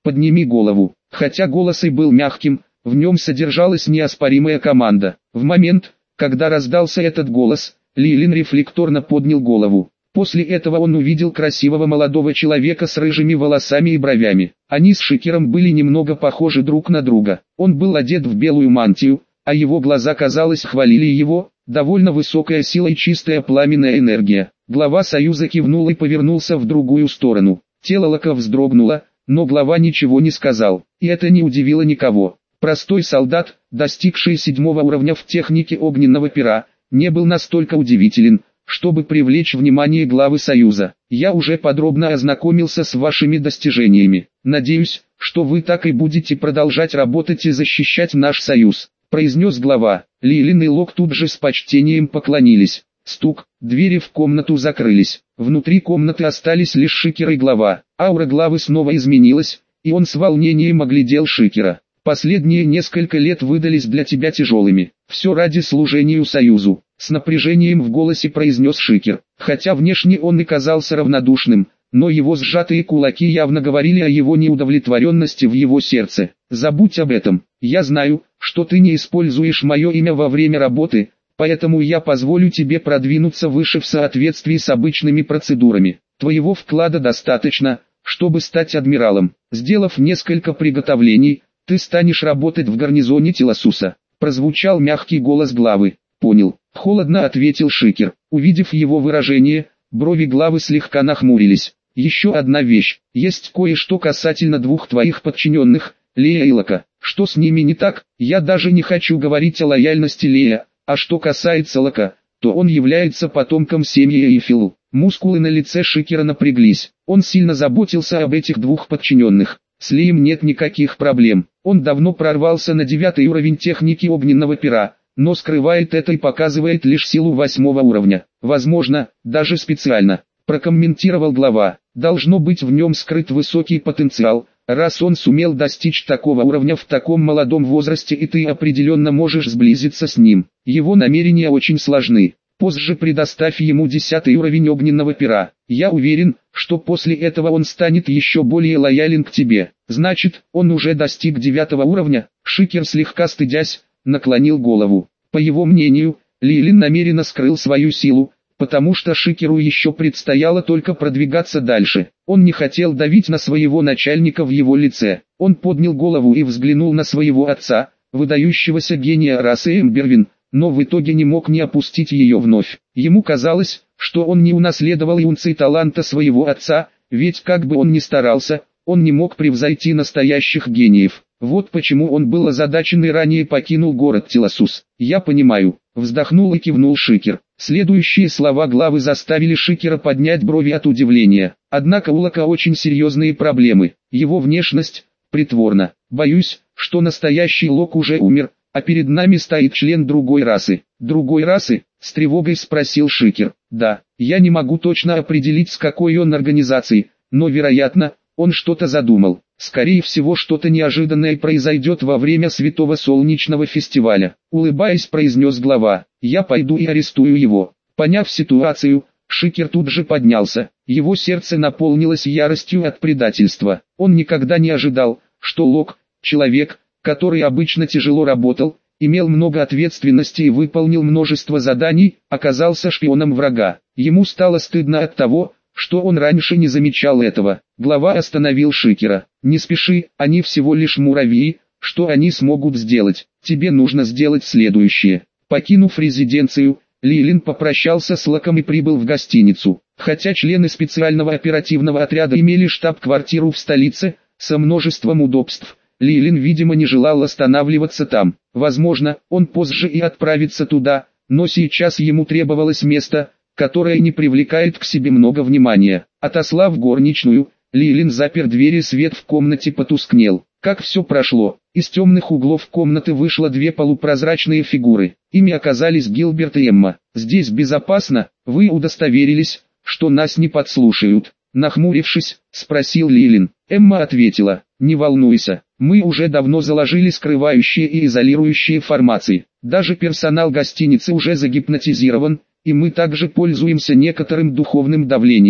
подними голову. Хотя голос и был мягким, в нем содержалась неоспоримая команда. В момент, когда раздался этот голос, Лилин рефлекторно поднял голову. После этого он увидел красивого молодого человека с рыжими волосами и бровями. Они с Шикером были немного похожи друг на друга. Он был одет в белую мантию, а его глаза, казалось, хвалили его. Довольно высокая сила и чистая пламенная энергия. Глава Союза кивнул и повернулся в другую сторону. Тело Лока вздрогнуло, но глава ничего не сказал, и это не удивило никого. Простой солдат, достигший 7-го уровня в технике огненного пера, не был настолько удивителен, чтобы привлечь внимание главы Союза. Я уже подробно ознакомился с вашими достижениями. Надеюсь, что вы так и будете продолжать работать и защищать наш Союз, произнес глава. Лилин и Лок тут же с почтением поклонились. Стук, двери в комнату закрылись. Внутри комнаты остались лишь Шикер и глава. Аура главы снова изменилась, и он с волнением оглядел Шикера. Последние несколько лет выдались для тебя тяжелыми. Все ради служения Союзу. С напряжением в голосе произнес Шикер. Хотя внешне он и казался равнодушным, но его сжатые кулаки явно говорили о его неудовлетворенности в его сердце. Забудь об этом. Я знаю, что ты не используешь мое имя во время работы, поэтому я позволю тебе продвинуться выше в соответствии с обычными процедурами. Твоего вклада достаточно, чтобы стать адмиралом. Сделав несколько приготовлений, ты станешь работать в гарнизоне Телосуса. Прозвучал мягкий голос главы. Понял. Холодно ответил Шикер. Увидев его выражение, брови главы слегка нахмурились. Еще одна вещь. Есть кое-что касательно двух твоих подчиненных, Лея и Лока. Что с ними не так? Я даже не хочу говорить о лояльности Лея. А что касается Лока, то он является потомком семьи Эйфилу. Мускулы на лице Шикера напряглись. Он сильно заботился об этих двух подчиненных. С Леем нет никаких проблем. Он давно прорвался на 9-й уровень техники огненного пера, но скрывает это и показывает лишь силу 8-го уровня. Возможно, даже специально. Прокомментировал глава. Должно быть в нем скрыт высокий потенциал, раз он сумел достичь такого уровня в таком молодом возрасте, и ты определенно можешь сблизиться с ним. Его намерения очень сложны. Позже предоставь ему 10-й уровень огненного пера. Я уверен, что после этого он станет еще более лоялен к тебе. Значит, он уже достиг 9-го уровня? Шикер, слегка стыдясь, наклонил голову. По его мнению, Лилин намеренно скрыл свою силу, потому что Шикеру еще предстояло только продвигаться дальше. Он не хотел давить на своего начальника в его лице. Он поднял голову и взглянул на своего отца, выдающегося гения расы Эмбервин, но в итоге не мог не опустить ее вновь. Ему казалось, что он не унаследовал юнцы таланта своего отца, ведь как бы он ни старался, он не мог превзойти настоящих гениев. Вот почему он был озадачен и ранее покинул город Телосус. Я понимаю, вздохнул и кивнул Шикер. Следующие слова главы заставили Шикера поднять брови от удивления. Однако у Лока очень серьезные проблемы. Его внешность притворна. Боюсь, что настоящий Лок уже умер, а перед нами стоит член другой расы. Другой расы? С тревогой спросил Шикер. Да, я не могу точно определить, с какой он организации, но вероятно, он что-то задумал. Скорее всего, что-то неожиданное произойдет во время Святого Солнечного фестиваля. Улыбаясь, произнес глава. Я пойду и арестую его. Поняв ситуацию, Шикер тут же поднялся. Его сердце наполнилось яростью от предательства. Он никогда не ожидал, что Лок, человек, который обычно тяжело работал, имел много ответственности и выполнил множество заданий, оказался шпионом врага. Ему стало стыдно от того, что он раньше не замечал этого. Глава остановил Шикера. Не спеши, они всего лишь муравьи, что они смогут сделать? Тебе нужно сделать следующее. Покинув резиденцию, Лилин попрощался с Локом и прибыл в гостиницу. Хотя члены специального оперативного отряда имели штаб-квартиру в столице, со множеством удобств, Лилин, видимо, не желал останавливаться там. Возможно, он позже и отправится туда, но сейчас ему требовалось место, которое не привлекает к себе много внимания. Отослав горничную, Лилин запер двери, свет в комнате потускнел. Как все прошло? Из темных углов комнаты вышло две полупрозрачные фигуры. Ими оказались Гилберт и Эмма. «Здесь безопасно? Вы удостоверились, что нас не подслушают?» Нахмурившись, спросил Лилин. Эмма ответила: «Не волнуйся, мы уже давно заложили скрывающие и изолирующие формации. Даже персонал гостиницы уже загипнотизирован, и мы также пользуемся некоторым духовным давлением».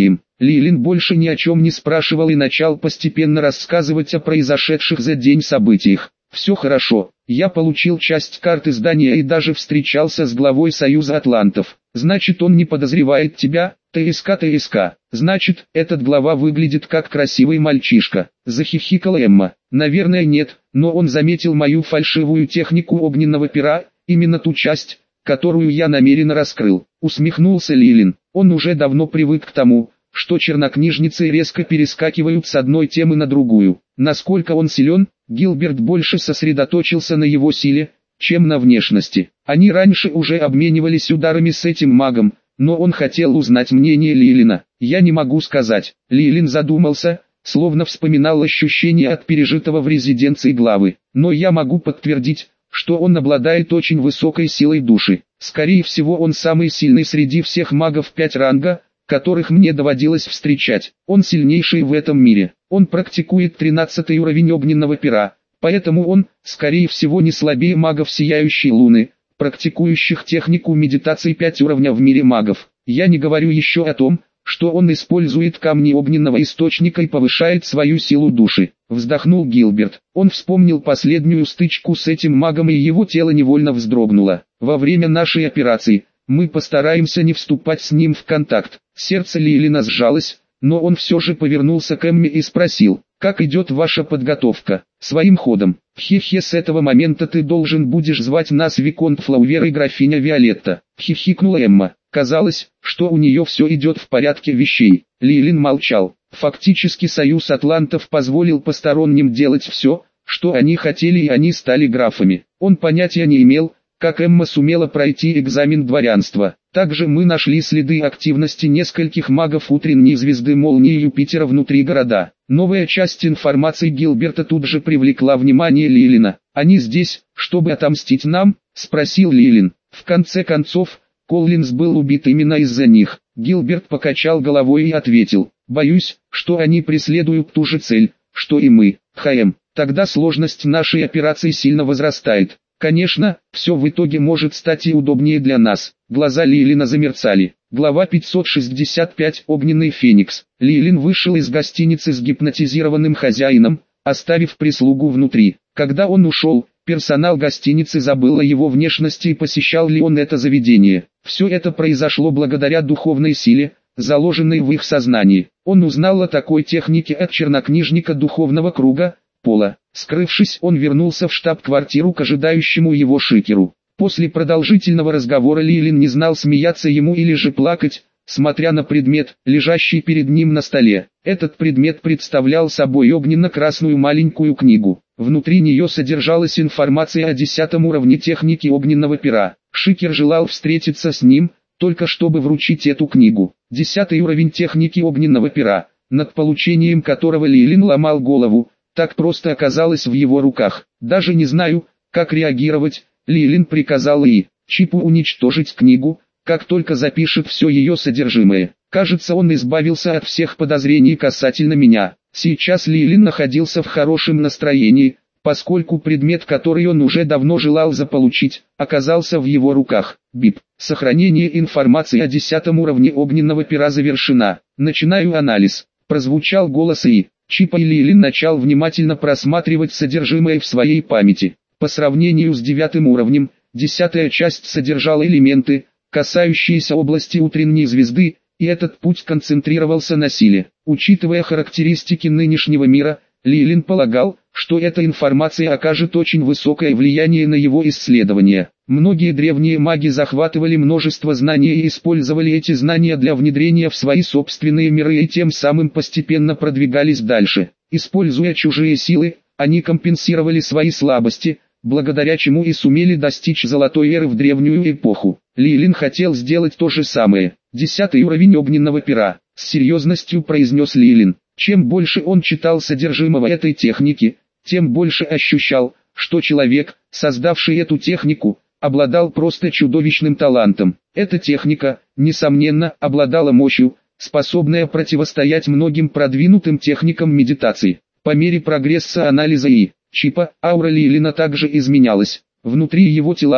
Лилин больше ни о чем не спрашивал и начал постепенно рассказывать о произошедших за день событиях. «Все хорошо, я получил часть карты здания и даже встречался с главой Союза Атлантов. Значит, он не подозревает тебя, ТСК. Значит, этот глава выглядит как красивый мальчишка», — захихикала Эмма. «Наверное нет, но он заметил мою фальшивую технику огненного пера, именно ту часть, которую я намеренно раскрыл», — усмехнулся Лилин. Он уже давно привык к тому, что чернокнижницы резко перескакивают с одной темы на другую. Насколько он силен, Гилберт больше сосредоточился на его силе, чем на внешности. Они раньше уже обменивались ударами с этим магом, но он хотел узнать мнение Лилина. «Я не могу сказать». Лилин задумался, словно вспоминал ощущения от пережитого в резиденции главы. «Но я могу подтвердить, что он обладает очень высокой силой души. Скорее всего, он самый сильный среди всех магов 5 ранга, которых мне доводилось встречать. Он сильнейший в этом мире. Он практикует 13-й уровень огненного пера, поэтому он, скорее всего, не слабее магов Сияющей Луны, практикующих технику медитации 5 уровня в мире магов. Я не говорю еще о том, что он использует камни огненного источника и повышает свою силу души», — вздохнул Гилберт. Он вспомнил последнюю стычку с этим магом, и его тело невольно вздрогнуло. «Во время нашей операции мы постараемся не вступать с ним в контакт». Сердце Лилина сжалось, но он все же повернулся к Эмме и спросил: «Как идет ваша подготовка?» «Своим ходом. Хе-хе, с этого момента ты должен будешь звать нас Виконт Флаувер и графиня Виолетта», — хихикнула Эмма. Казалось, что у нее все идет в порядке вещей. Лилин молчал. Фактически Союз Атлантов позволил посторонним делать все, что они хотели, и они стали графами. Он понятия не имел, как Эмма сумела пройти экзамен дворянства. Также мы нашли следы активности нескольких магов утренней звезды молнии Юпитера внутри города. Новая часть информации Гилберта тут же привлекла внимание Лилина. «Они здесь, чтобы отомстить нам?» — спросил Лилин. «В конце концов, Коллинз был убит именно из-за них». Гилберт покачал головой и ответил: «Боюсь, что они преследуют ту же цель, что и мы. Тогда сложность нашей операции сильно возрастает. Конечно, все в итоге может стать и удобнее для нас». Глаза Лилина замерцали. Глава 565. Огненный феникс. Лилин вышел из гостиницы с гипнотизированным хозяином, оставив прислугу внутри. Когда он ушел, персонал гостиницы забыл о его внешности и посещал ли он это заведение. Все это произошло благодаря духовной силе, заложенной в их сознании. Он узнал о такой технике от чернокнижника духовного круга, Пола. Скрывшись, он вернулся в штаб-квартиру к ожидающему его Шикеру. После продолжительного разговора Лилин не знал, смеяться ему или же плакать, смотря на предмет, лежащий перед ним на столе. Этот предмет представлял собой огненно-красную маленькую книгу. Внутри нее содержалась информация о 10-м уровне техники огненного пера. Шикер желал встретиться с ним, только чтобы вручить эту книгу. 10-й уровень техники огненного пера, над получением которого Лилин ломал голову, так просто оказалось в его руках. «Даже не знаю, как реагировать», — Лилин приказал Чипу уничтожить книгу, как только запишет все ее содержимое. Кажется, он избавился от всех подозрений касательно меня. Сейчас Лилин находился в хорошем настроении, поскольку предмет, который он уже давно желал заполучить, оказался в его руках. БИП. Сохранение информации о 10-м уровне огненного пера завершена. Начинаю анализ. Прозвучал голос Чипа, и Лилин начал внимательно просматривать содержимое в своей памяти. По сравнению с 9-м уровнем, 10-я часть содержала элементы, касающиеся области утренней звезды, и этот путь концентрировался на силе. Учитывая характеристики нынешнего мира, Лилин полагал, что эта информация окажет очень высокое влияние на его исследования. Многие древние маги захватывали множество знаний и использовали эти знания для внедрения в свои собственные миры и тем самым постепенно продвигались дальше. Используя чужие силы, они компенсировали свои слабости, благодаря чему и сумели достичь золотой эры в древнюю эпоху. Лилин хотел сделать то же самое. 10-й уровень огненного пера, с серьезностью произнес Лилин. Чем больше он читал содержимого этой техники, тем больше ощущал, что человек, создавший эту технику, обладал просто чудовищным талантом. Эта техника, несомненно, обладала мощью, способная противостоять многим продвинутым техникам медитации. По мере прогресса анализа Чипа, аура Лилина также изменялась. Внутри его тела,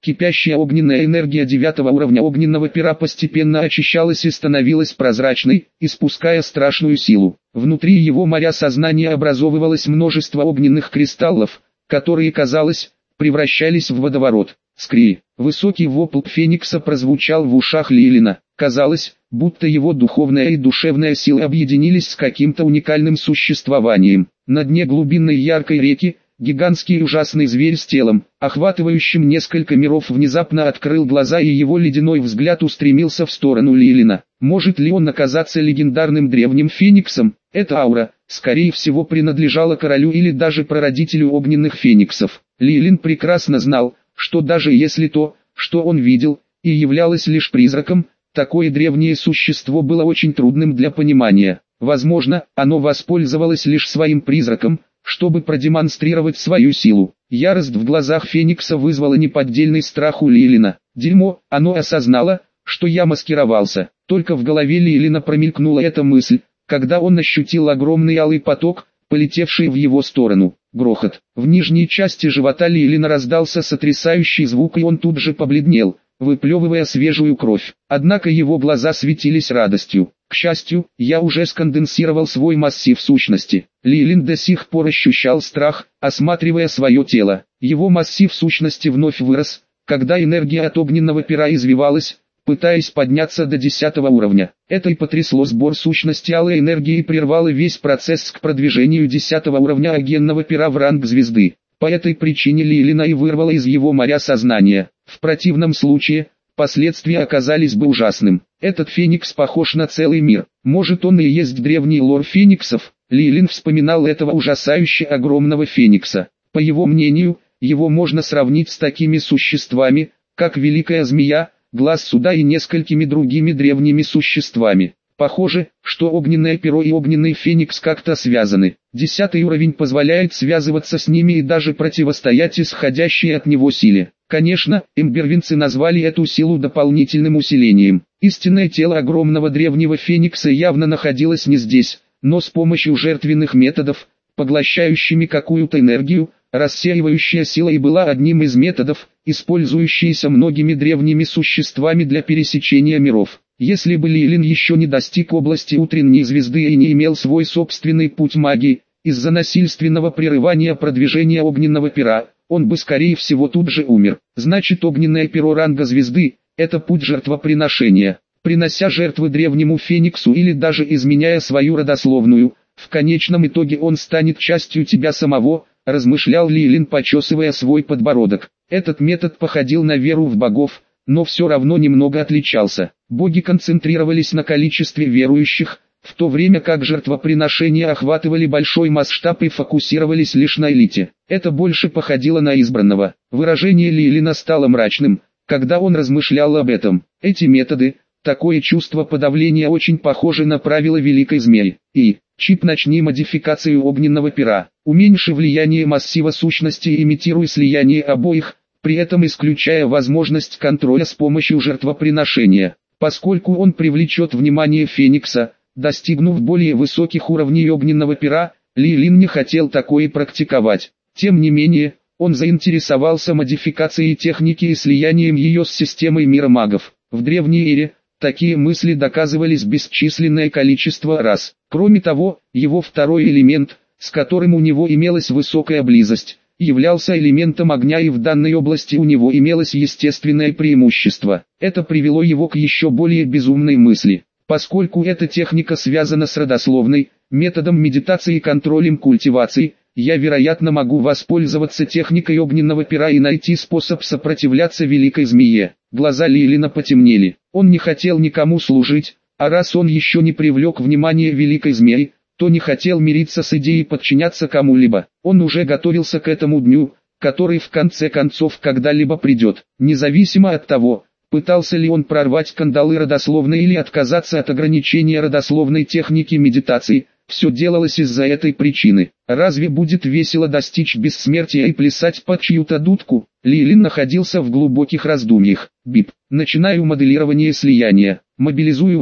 Кипящая огненная энергия 9-го уровня огненного пера постепенно очищалась и становилась прозрачной, испуская страшную силу. Внутри его моря сознания образовывалось множество огненных кристаллов, которые, казалось, превращались в водоворот. Скри! Высокий вопль Феникса прозвучал в ушах Лилина. Казалось, будто его духовная и душевная силы объединились с каким-то уникальным существованием. На дне глубинной яркой реки, гигантский ужасный зверь с телом, охватывающим несколько миров, внезапно открыл глаза, и его ледяной взгляд устремился в сторону Лилина. Может ли он оказаться легендарным древним фениксом? Эта аура, скорее всего, принадлежала королю или даже прародителю огненных фениксов. Лилин прекрасно знал, что даже если то, что он видел, и являлось лишь призраком, такое древнее существо было очень трудным для понимания. Возможно, оно воспользовалось лишь своим призраком, чтобы продемонстрировать свою силу. Ярость в глазах Феникса вызвала неподдельный страх у Лилина. Дерьмо, оно осознало, что я маскировался. Только в голове Лилина промелькнула эта мысль, когда он ощутил огромный алый поток, полетевший в его сторону. Грохот. В нижней части живота Лилина раздался сотрясающий звук, и он тут же побледнел, выплевывая свежую кровь. Однако его глаза светились радостью. К счастью, я уже сконденсировал свой массив сущности. Лилин до сих пор ощущал страх, осматривая свое тело. Его массив сущности вновь вырос, когда энергия от огненного пера извивалась, пытаясь подняться до 10-го уровня. Это и потрясло сбор сущности алой энергии и прервало весь процесс к продвижению 10-го уровня огненного пера в ранг звезды. По этой причине Лилина и вырвало из его моря сознания. В противном случае, последствия оказались бы ужасным. Этот феникс похож на целый мир. Может, он и есть древний лор фениксов? Лилин вспоминал этого ужасающе огромного феникса. По его мнению, его можно сравнить с такими существами, как Великая Змея, Глаз Суда и несколькими другими древними существами. Похоже, что огненное перо и огненный феникс как-то связаны. 10-й уровень позволяет связываться с ними и даже противостоять исходящей от него силе. Конечно, эмбервинцы назвали эту силу дополнительным усилением. Истинное тело огромного древнего феникса явно находилось не здесь, но с помощью жертвенных методов, поглощающими какую-то энергию, рассеивающая сила и была одним из методов, использующиеся многими древними существами для пересечения миров. Если бы Лилин еще не достиг области утренней звезды и не имел свой собственный путь магии, из-за насильственного прерывания продвижения огненного пера, он бы скорее всего тут же умер. Значит, огненное перо ранга звезды – это путь жертвоприношения. Принося жертвы древнему фениксу или даже изменяя свою родословную, в конечном итоге он станет частью тебя самого, размышлял Лилин, почесывая свой подбородок. Этот метод походил на веру в богов, но все равно немного отличался. Боги концентрировались на количестве верующих, в то время как жертвоприношения охватывали большой масштаб и фокусировались лишь на элите. Это больше походило на избранного. Выражение Лилина стало мрачным, когда он размышлял об этом. Эти методы, такое чувство подавления очень похоже на правила Великой Змеи. Чип, начни модификацию огненного пера. Уменьши влияние массива сущности и имитируй слияние обоих, при этом исключая возможность контроля с помощью жертвоприношения. Поскольку он привлечет внимание Феникса, достигнув более высоких уровней огненного пера, Лилин не хотел такое практиковать. Тем не менее, он заинтересовался модификацией техники и слиянием ее с системой мира магов. В древней эре, такие мысли доказывались бесчисленное количество раз. Кроме того, его второй элемент, с которым у него имелась высокая близость, являлся элементом огня, и в данной области у него имелось естественное преимущество. Это привело его к еще более безумной мысли. Поскольку эта техника связана с родословной, методом медитации и контролем культивации, я, вероятно, могу воспользоваться техникой огненного пера и найти способ сопротивляться Великой Змее. Глаза Лилина потемнели. Он не хотел никому служить, а раз он еще не привлек внимание Великой Змеи, то не хотел мириться с идеей подчиняться кому-либо. Он уже готовился к этому дню, который в конце концов когда-либо придет. Независимо от того, пытался ли он прорвать кандалы родословной или отказаться от ограничения родословной техники медитации, все делалось из-за этой причины. Разве будет весело достичь бессмертия и плясать под чью-то дудку? Лилин находился в глубоких раздумьях. Бип. Начинаю моделирование слияния. Мобилизую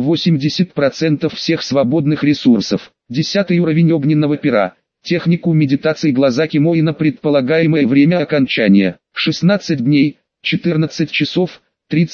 80% всех свободных ресурсов. 10-й уровень огненного пера. Технику медитации глаза Кимо и на предполагаемое время окончания. 16 дней. 14 часов,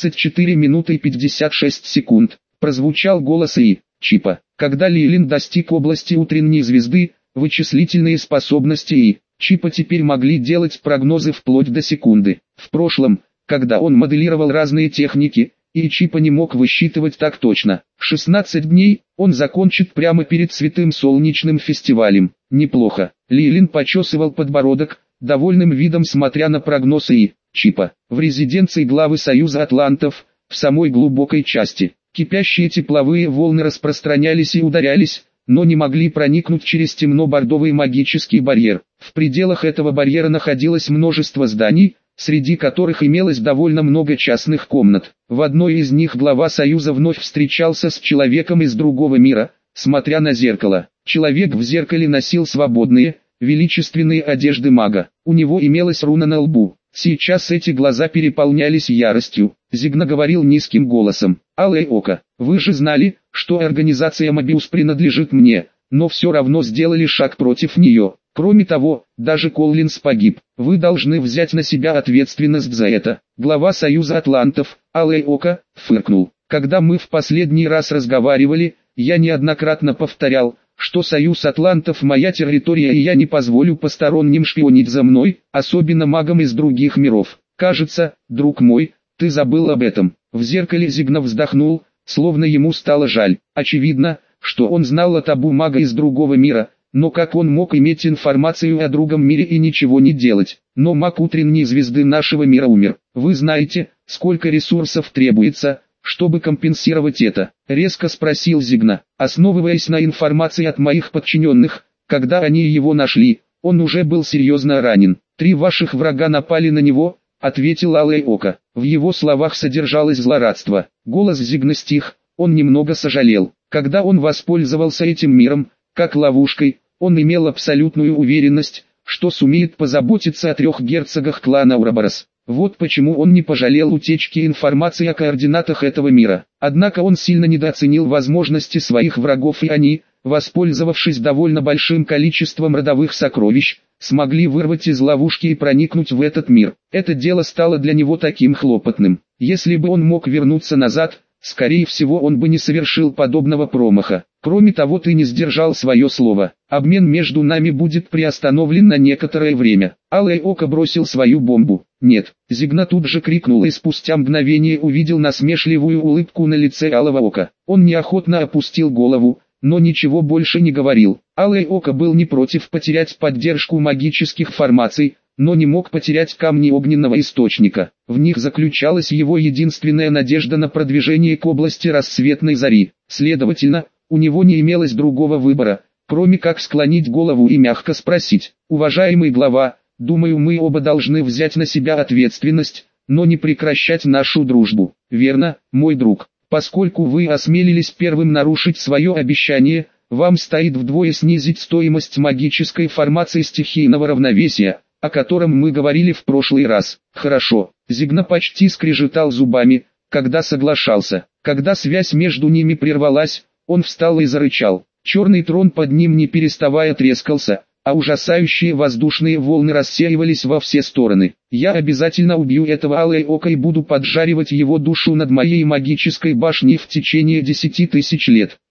34 минуты и 56 секунд. Прозвучал голос Чипа. Когда Лилин достиг области утренней звезды, вычислительные способности Чипа теперь могли делать прогнозы вплоть до секунды. В прошлом, когда он моделировал разные техники, Чипа не мог высчитывать так точно. 16 дней он закончит прямо перед Святым Солнечным фестивалем. Неплохо. Лилин почесывал подбородок, довольным видом смотря на прогнозы Чипа. В резиденции главы Союза Атлантов, в самой глубокой части, кипящие тепловые волны распространялись и ударялись, но не могли проникнуть через темно-бордовый магический барьер. В пределах этого барьера находилось множество зданий, среди которых имелось довольно много частных комнат. В одной из них глава Союза вновь встречался с человеком из другого мира, смотря на зеркало. Человек в зеркале носил свободные, величественные одежды мага. У него имелась руна на лбу. Сейчас эти глаза переполнялись яростью. Зигна говорил низким голосом. «Алое Око, вы же знали, что организация Мобиус принадлежит мне, но все равно сделали шаг против нее. Кроме того, даже Коллинз погиб. Вы должны взять на себя ответственность за это». Глава Союза Атлантов, Алое Око, фыркнул. «Когда мы в последний раз разговаривали, я неоднократно повторял, что Союз Атлантов моя территория и я не позволю посторонним шпионить за мной, особенно магам из других миров. Кажется, друг мой, ты забыл об этом». В зеркале Зигна вздохнул, словно ему стало жаль. Очевидно, что он знал о табу мага из другого мира, но как он мог иметь информацию о другом мире и ничего не делать? Но маг утренней звезды нашего мира умер. Вы знаете, сколько ресурсов требуется, чтобы компенсировать это? Резко спросил Зигна. Основываясь на информации от моих подчиненных, когда они его нашли, он уже был серьезно ранен. 3 ваших врага напали на него, ответил Алое Око. В его словах содержалось злорадство. Голос Зигна стих, он немного сожалел. Когда он воспользовался этим миром, как ловушкой, он имел абсолютную уверенность, что сумеет позаботиться о 3 герцогах клана Уроборос. Вот почему он не пожалел утечки информации о координатах этого мира. Однако он сильно недооценил возможности своих врагов, и они, воспользовавшись довольно большим количеством родовых сокровищ, смогли вырвать из ловушки и проникнуть в этот мир. Это дело стало для него таким хлопотным. Если бы он мог вернуться назад, скорее всего он бы не совершил подобного промаха. Кроме того, ты не сдержал свое слово. Обмен между нами будет приостановлен на некоторое время. Алое Око бросил свою бомбу. Нет. Зигна тут же крикнул и спустя мгновение увидел насмешливую улыбку на лице Алого Ока. Он неохотно опустил голову, но ничего больше не говорил. Алое Око был не против потерять поддержку магических формаций, но не мог потерять камни огненного источника. В них заключалась его единственная надежда на продвижение к области рассветной зари. Следовательно, у него не имелось другого выбора, кроме как склонить голову и мягко спросить: «Уважаемый глава, думаю, мы оба должны взять на себя ответственность, но не прекращать нашу дружбу». «Верно, мой друг. Поскольку вы осмелились первым нарушить свое обещание, вам стоит вдвое снизить стоимость магической формации стихийного равновесия, о котором мы говорили в прошлый раз». «Хорошо». Зигна почти скрежетал зубами, когда соглашался. Когда связь между ними прервалась, он встал и зарычал. Черный трон под ним не переставая трескался, а ужасающие воздушные волны рассеивались во все стороны. «Я обязательно убью этого Алое Око и буду поджаривать его душу над моей магической башней в течение 10 000 лет.